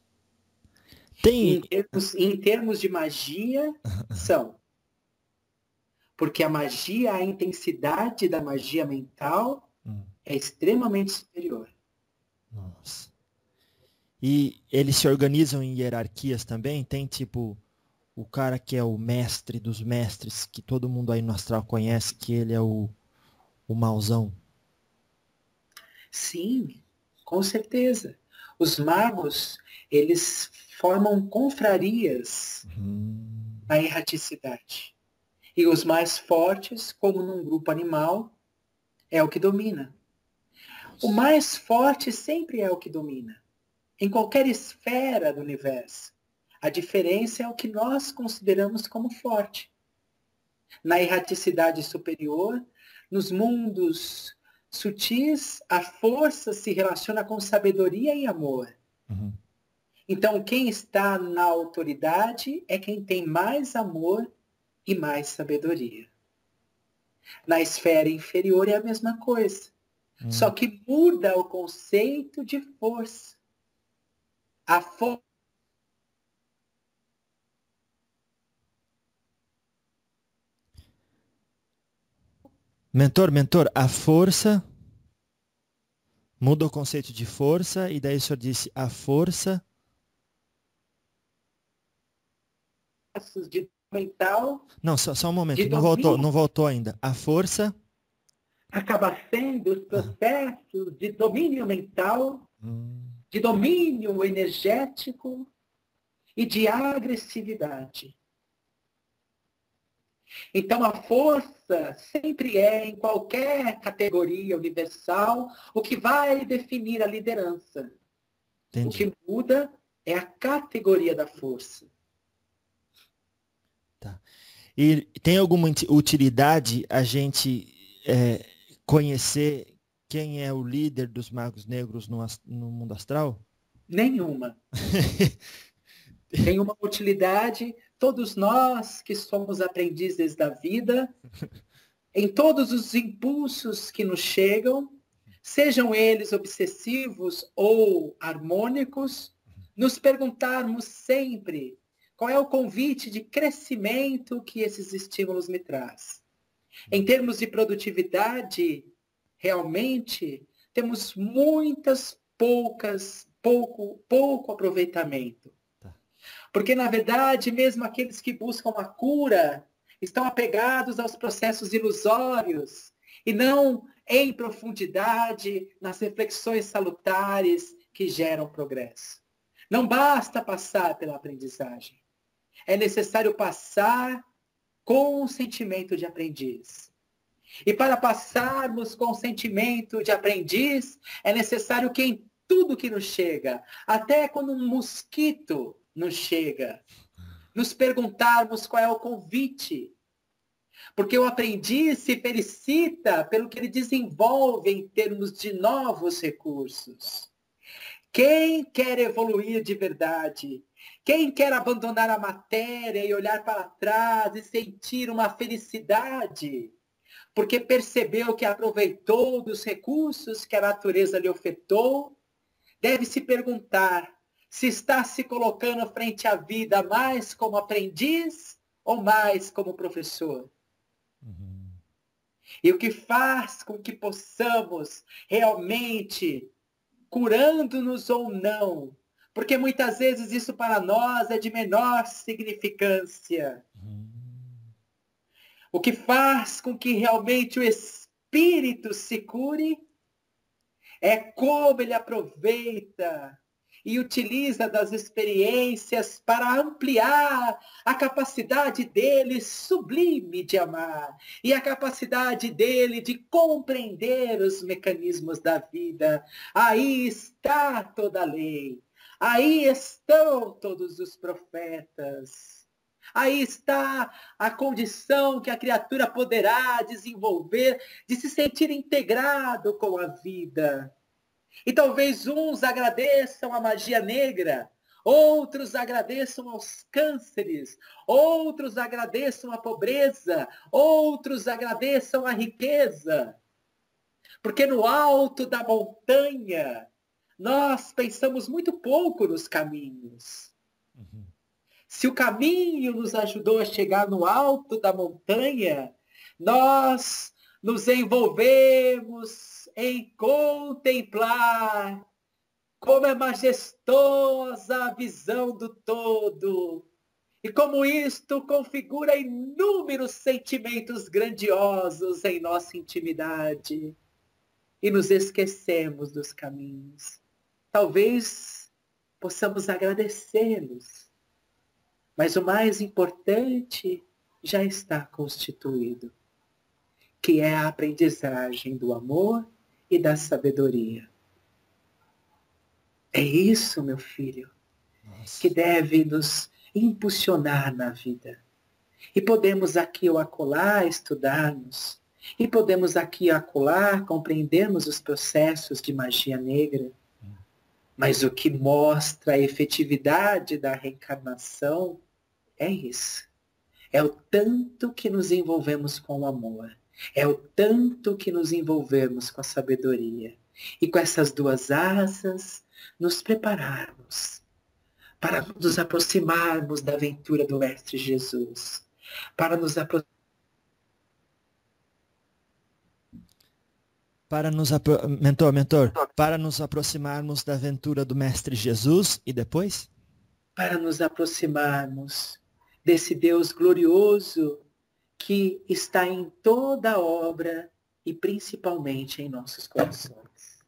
Em termos de magia, são. Porque a magia, a intensidade da magia mental é extremamente superior. Nossa. E eles se organizam em hierarquias também? Tem tipo o cara que é o mestre dos mestres, que todo mundo aí no astral conhece, que ele é o mauzão? Sim, com certeza. Os magos, eles formam confrarias na erraticidade. E os mais fortes, como num grupo animal, é o que domina. O mais forte sempre é o que domina. Em qualquer esfera do universo. A diferença é o que nós consideramos como forte. Na erraticidade superior, nos mundos sutis, a força se relaciona com sabedoria e amor. Então, quem está na autoridade é quem tem mais amor e mais sabedoria. Na esfera inferior é a mesma coisa. Só que muda o conceito de força. A força. Mentor, a força muda o conceito de força, e daí o senhor disse a força. De mental. Não, só um momento, não voltou ainda. A força acaba sendo os processos de domínio mental, de domínio energético e de agressividade. Então, a força sempre é, em qualquer categoria universal, o que vai definir a liderança. Entendi. O que muda é a categoria da força. Tá. E tem alguma utilidade a gente conhecer quem é o líder dos magos negros no mundo astral? Nenhuma. Tem uma utilidade. Todos nós que somos aprendizes da vida, em todos os impulsos que nos chegam, sejam eles obsessivos ou harmônicos, nos perguntarmos sempre qual é o convite de crescimento que esses estímulos me trazem. Em termos de produtividade, realmente, temos pouco aproveitamento. Porque, na verdade, mesmo aqueles que buscam a cura estão apegados aos processos ilusórios e não em profundidade nas reflexões salutares que geram progresso. Não basta passar pela aprendizagem. é necessário passar com o sentimento de aprendiz. E para passarmos com o sentimento de aprendiz, é necessário que em tudo que nos chega, até quando um mosquito nos chega, nos perguntarmos qual é o convite. Porque o aprendiz se felicita pelo que ele desenvolve em termos de novos recursos. Quem quer evoluir de verdade, quem quer abandonar a matéria e olhar para trás e sentir uma felicidade, porque percebeu que aproveitou dos recursos que a natureza lhe ofertou, deve se perguntar se está se colocando frente à vida mais como aprendiz ou mais como professor. Uhum. E o que faz com que possamos realmente, curando-nos ou não, porque muitas vezes isso para nós é de menor significância. Uhum. O que faz com que realmente o espírito se cure é como ele aproveita e utiliza das experiências para ampliar a capacidade dele sublime de amar e a capacidade dele de compreender os mecanismos da vida. Aí está toda a lei. Aí estão todos os profetas. Aí está a condição que a criatura poderá desenvolver de se sentir integrado com a vida. E talvez uns agradeçam a magia negra, outros agradeçam aos cânceres, outros agradeçam a pobreza, outros agradeçam a riqueza. Porque no alto da montanha, nós pensamos muito pouco nos caminhos. Uhum. Se o caminho nos ajudou a chegar no alto da montanha, nós nos envolvemos em contemplar como é majestosa a visão do todo e como isto configura inúmeros sentimentos grandiosos em nossa intimidade e nos esquecemos dos caminhos. Talvez possamos agradecê-los, mas o mais importante já está constituído, que é a aprendizagem do amor e da sabedoria. É isso, meu filho, que deve nos impulsionar na vida. E podemos aqui ou acolá estudarmos, e podemos aqui ou acolá compreendermos os processos de magia negra, mas o que mostra a efetividade da reencarnação é isso. É o tanto que nos envolvemos com o amor. É o tanto que nos envolvemos com a sabedoria. E com essas duas asas, nos prepararmos para nos aproximarmos da aventura do Mestre Jesus. Para nos para nos aproximarmos da aventura do Mestre Jesus e depois? Para nos aproximarmos desse Deus glorioso que está em toda a obra e principalmente em nossos corações.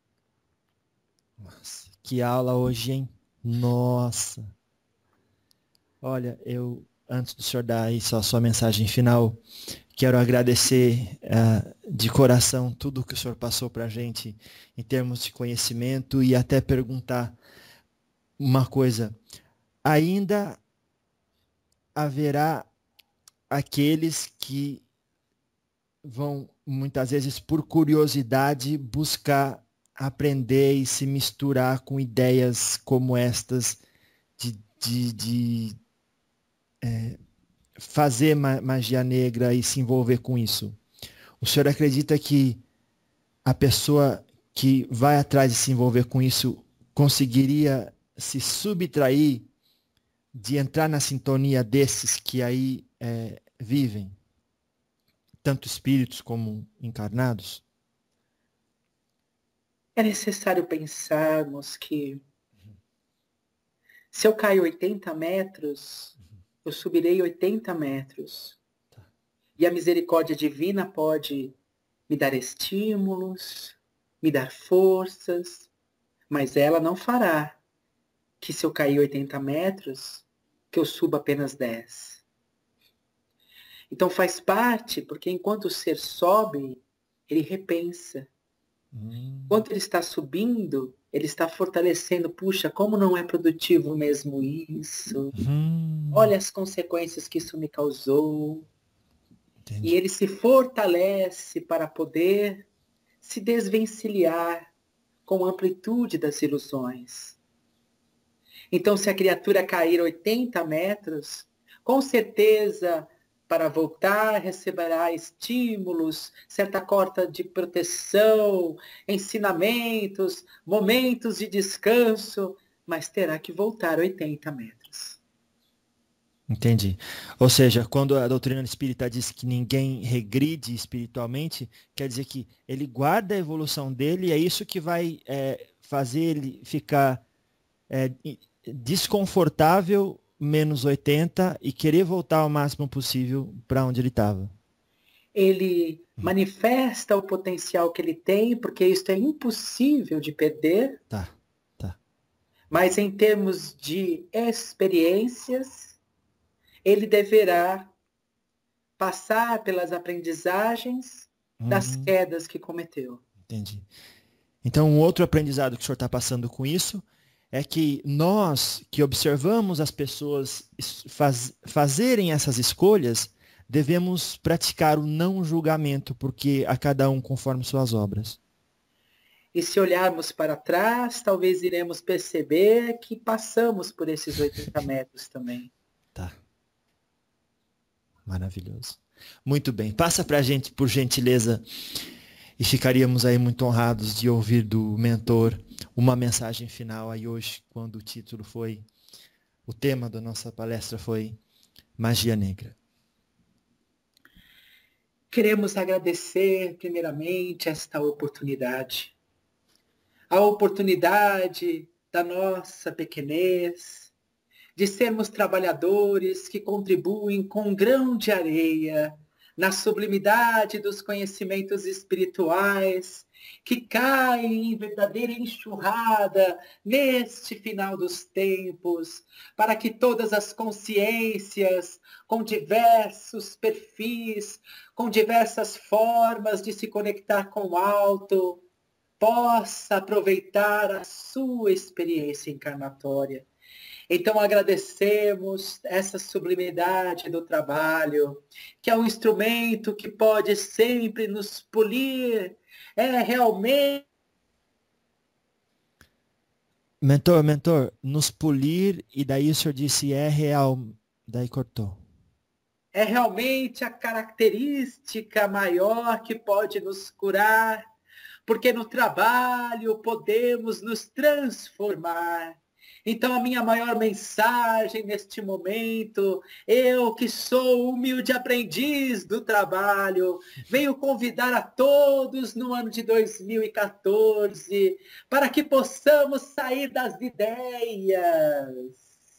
Nossa, que aula hoje, hein? Nossa. Olha, antes do senhor dar aí só a sua mensagem final, quero agradecer de coração tudo que o senhor passou para a gente em termos de conhecimento e até perguntar uma coisa. Ainda haverá aqueles que vão, muitas vezes, por curiosidade, buscar aprender e se misturar com ideias como estas de fazer magia negra e se envolver com isso. O senhor acredita que a pessoa que vai atrás de se envolver com isso conseguiria se subtrair de entrar na sintonia desses que aí vivem, tanto espíritos como encarnados? É necessário pensarmos que se eu caio 80 metros, eu subirei 80 metros. E a misericórdia divina pode me dar estímulos, me dar forças, mas ela não fará que se eu cair 80 metros, que eu suba apenas 10. Então faz parte, porque enquanto o ser sobe, ele repensa. Enquanto ele está subindo, ele está fortalecendo. Puxa, como não é produtivo mesmo isso? Olha as consequências que isso me causou. Entendi. E ele se fortalece para poder se desvencilhar com a amplitude das ilusões. Então, se a criatura cair 80 metros, com certeza, para voltar, receberá estímulos, certa cota de proteção, ensinamentos, momentos de descanso, mas terá que voltar 80 metros. Entendi. Ou seja, quando a doutrina espírita diz que ninguém regride espiritualmente, quer dizer que ele guarda a evolução dele e é isso que vai fazer ele ficar desconfortável, menos 80, e querer voltar ao máximo possível para onde ele estava. Ele manifesta o potencial que ele tem, porque isso é impossível de perder. Tá. Mas em termos de experiências, ele deverá passar pelas aprendizagens das quedas que cometeu. Entendi. Então, um outro aprendizado que o senhor está passando com isso é que nós que observamos as pessoas fazerem essas escolhas, devemos praticar o não julgamento, porque a cada um conforme suas obras. E se olharmos para trás, talvez iremos perceber que passamos por esses 80 metros também. Tá. Maravilhoso. Muito bem. Passa para a gente, por gentileza, e ficaríamos aí muito honrados de ouvir do mentor uma mensagem final aí hoje, quando o tema da nossa palestra foi Magia Negra. Queremos agradecer, primeiramente, esta oportunidade. A oportunidade da nossa pequenez, de sermos trabalhadores que contribuem com um grão de areia na sublimidade dos conhecimentos espirituais, que caem em verdadeira enxurrada neste final dos tempos, para que todas as consciências, com diversos perfis, com diversas formas de se conectar com o alto, possa aproveitar a sua experiência encarnatória. Então agradecemos essa sublimidade do trabalho, que é um instrumento que pode sempre nos polir, realmente... Mentor, nos polir, e daí o senhor disse é real, daí cortou. É realmente a característica maior que pode nos curar, porque no trabalho podemos nos transformar. Então, a minha maior mensagem neste momento, eu que sou humilde aprendiz do trabalho, venho convidar a todos no ano de 2014 para que possamos sair das ideias,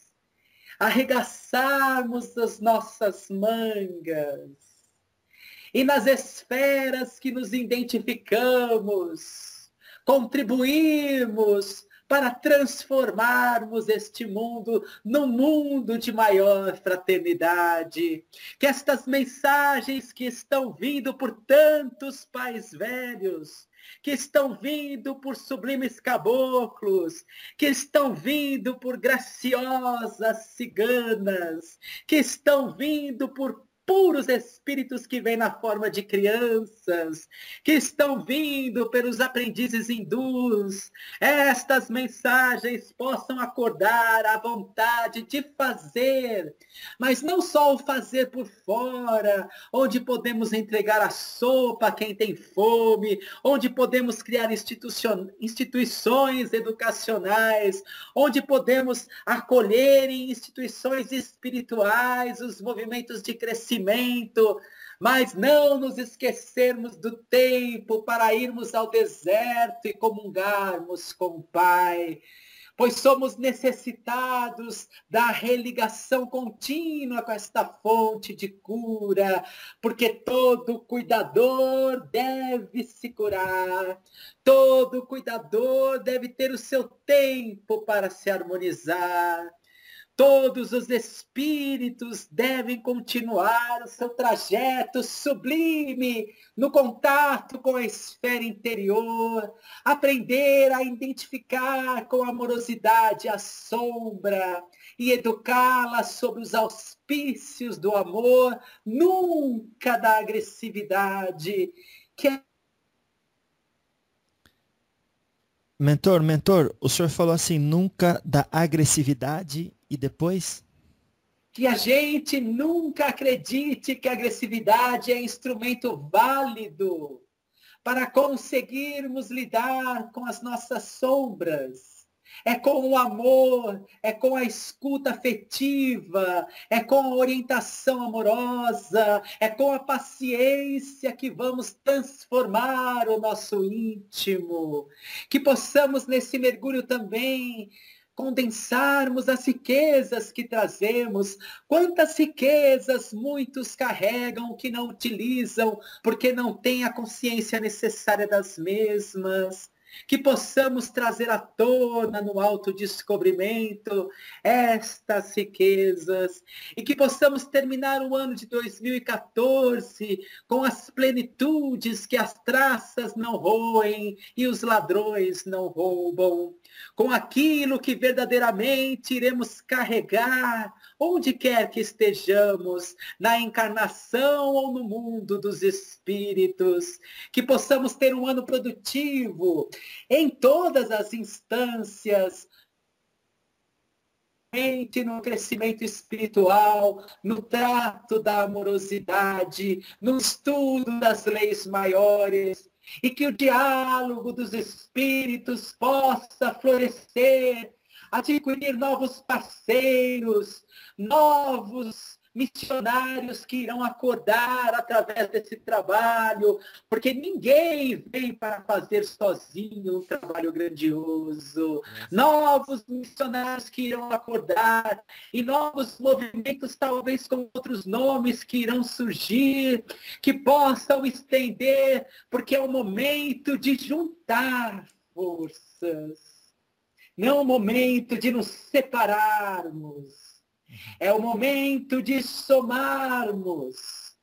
arregaçarmos as nossas mangas e nas esferas que nos identificamos, contribuirmos para transformarmos este mundo num mundo de maior fraternidade. Que estas mensagens que estão vindo por tantos pais velhos, que estão vindo por sublimes caboclos, que estão vindo por graciosas ciganas, que estão vindo por puros espíritos que vêm na forma de crianças, que estão vindo pelos aprendizes hindus, estas mensagens possam acordar a vontade de fazer, mas não só o fazer por fora, onde podemos entregar a sopa a quem tem fome, onde podemos criar instituições educacionais, onde podemos acolher em instituições espirituais os movimentos de crescimento, mas não nos esquecermos do tempo para irmos ao deserto e comungarmos com o Pai, pois somos necessitados da religação contínua com esta fonte de cura, porque todo cuidador deve se curar, todo cuidador deve ter o seu tempo para se harmonizar. Todos os espíritos devem continuar o seu trajeto sublime no contato com a esfera interior, aprender a identificar com amorosidade a sombra e educá-la sob os auspícios do amor, nunca da agressividade, que é... Mentor, o senhor falou assim, nunca da agressividade e depois? Que a gente nunca acredite que a agressividade é instrumento válido para conseguirmos lidar com as nossas sombras. É com o amor, é com a escuta afetiva, é com a orientação amorosa, é com a paciência que vamos transformar o nosso íntimo. Que possamos nesse mergulho também condensarmos as riquezas que trazemos. Quantas riquezas muitos carregam que não utilizam porque não têm a consciência necessária das mesmas. Que possamos trazer à tona no autodescobrimento estas riquezas e que possamos terminar o ano de 2014 com as plenitudes que as traças não roem e os ladrões não roubam, com aquilo que verdadeiramente iremos carregar onde quer que estejamos, na encarnação ou no mundo dos espíritos, que possamos ter um ano produtivo em todas as instâncias, no crescimento espiritual, no trato da amorosidade, no estudo das leis maiores, e que o diálogo dos espíritos possa florescer, adquirir novos parceiros, novos missionários que irão acordar através desse trabalho, porque ninguém vem para fazer sozinho um trabalho grandioso. Novos missionários que irão acordar e novos movimentos, talvez com outros nomes que irão surgir, que possam estender, porque é o momento de juntar forças. Não é o momento de nos separarmos. É o momento de somarmos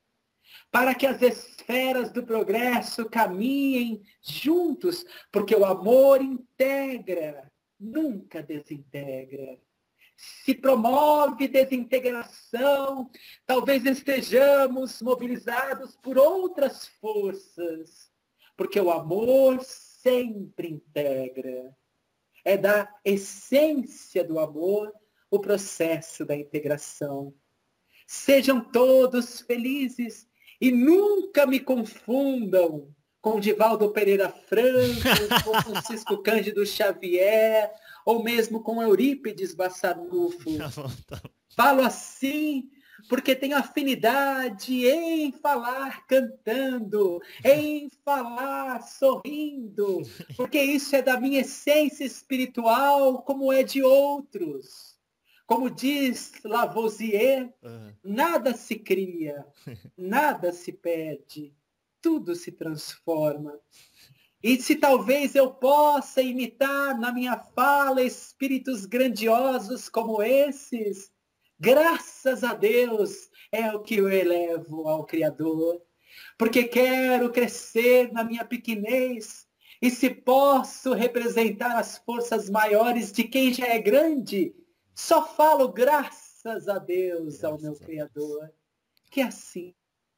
para que as esferas do progresso caminhem juntos, porque o amor integra, nunca desintegra. Se promove desintegração, talvez estejamos mobilizados por outras forças, porque o amor sempre integra. É da essência do amor o processo da integração. Sejam todos felizes e nunca me confundam com Divaldo Pereira Franco, com Francisco Cândido Xavier, ou mesmo com Eurípides Bassanufo. Falo assim porque tenho afinidade em falar cantando, em falar sorrindo, porque isso é da minha essência espiritual, como é de outros. Como diz Lavoisier, nada se cria, nada se perde, tudo se transforma. E se talvez eu possa imitar na minha fala espíritos grandiosos como esses, graças a Deus é o que eu elevo ao Criador, porque quero crescer na minha pequenez, e se posso representar as forças maiores de quem já é grande, só falo graças a Deus ao meu Criador, que assim.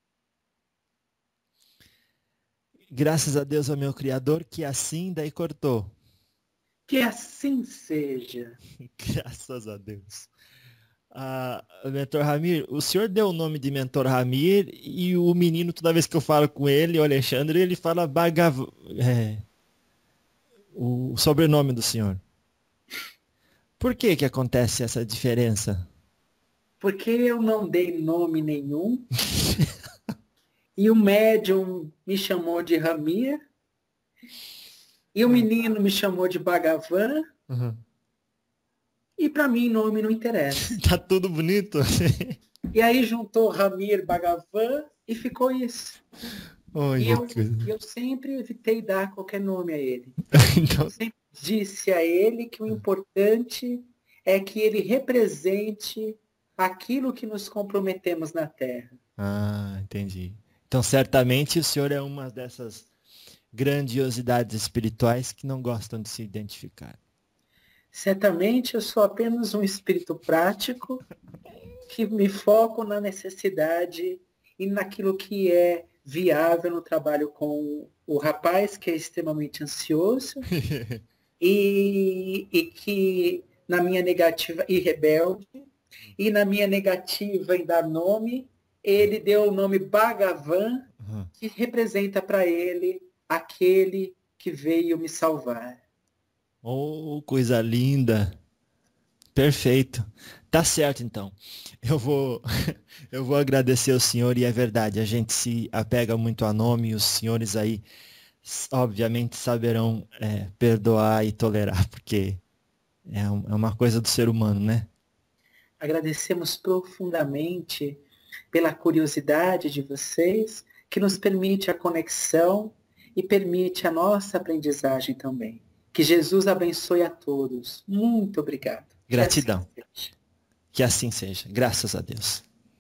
Graças a Deus ao meu Criador, que assim, daí cortou. Que assim seja. Graças a Deus. Mentor Ramir, o senhor deu o nome de Mentor Ramir e o menino, toda vez que eu falo com ele, o Alexandre, ele fala o sobrenome do senhor. Por que que acontece essa diferença? Porque eu não dei nome nenhum. E o médium me chamou de Ramir. E o menino me chamou de Bhagavan. Uhum. E para mim nome não interessa. Tá tudo bonito. E aí juntou Ramir, Bhagavan e ficou isso. E eu sempre evitei dar qualquer nome a ele. Então... Eu sempre disse a ele que o importante é que ele represente aquilo que nos comprometemos na Terra. Ah, entendi. Então, certamente o senhor é uma dessas grandiosidades espirituais que não gostam de se identificar. Certamente eu sou apenas um espírito prático que me foco na necessidade e naquilo que é viável no trabalho com o rapaz que é extremamente ansioso e que na minha negativa e rebelde, e na minha negativa em dar nome, ele deu o nome Bhagavan, que representa para ele aquele que veio me salvar. Oh, coisa linda. Perfeito. Tá certo, então. Eu vou, eu vou agradecer ao senhor e é verdade, a gente se apega muito a nome e os senhores aí, obviamente, saberão perdoar e tolerar, porque é uma coisa do ser humano, né? Agradecemos profundamente pela curiosidade de vocês, que nos permite a conexão e permite a nossa aprendizagem também. Que Jesus abençoe a todos. Muito obrigado. Gratidão. Que assim seja. Graças a Deus.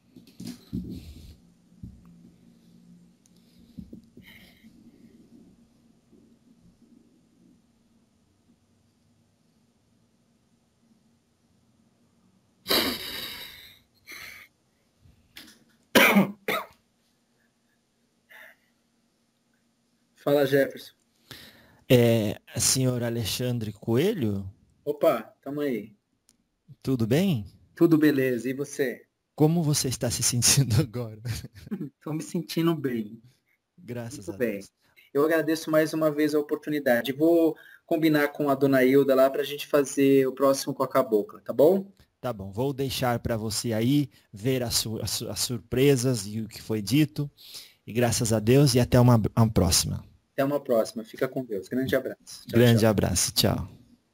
Fala, Jefferson. Senhor Alexandre Coelho, Opa, tamo aí. tudo bem? Tudo beleza, e você? Como você está se sentindo agora? Estou me sentindo bem. Graças Muito a bem. Deus. Eu agradeço mais uma vez a oportunidade. Vou combinar com a dona Hilda lá para a gente fazer o próximo com a cabocla, tá bom? Tá bom, vou deixar para você aí ver as surpresas e o que foi dito. E graças a Deus e até uma próxima. Até uma próxima. Fica com Deus. Grande abraço. Tchau, grande tchau. Abraço. Tchau.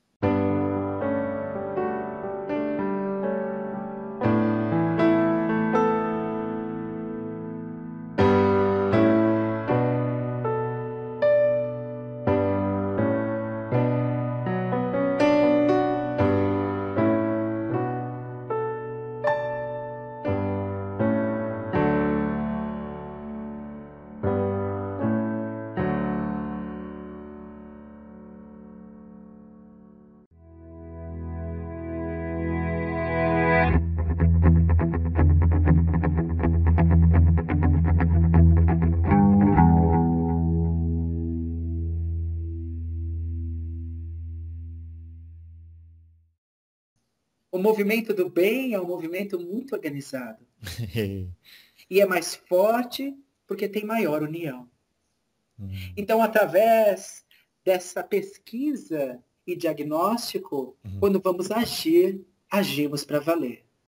O movimento do bem é um movimento muito organizado. E é mais forte porque tem maior união. Então, através dessa pesquisa e diagnóstico, quando vamos agir, agimos para valer.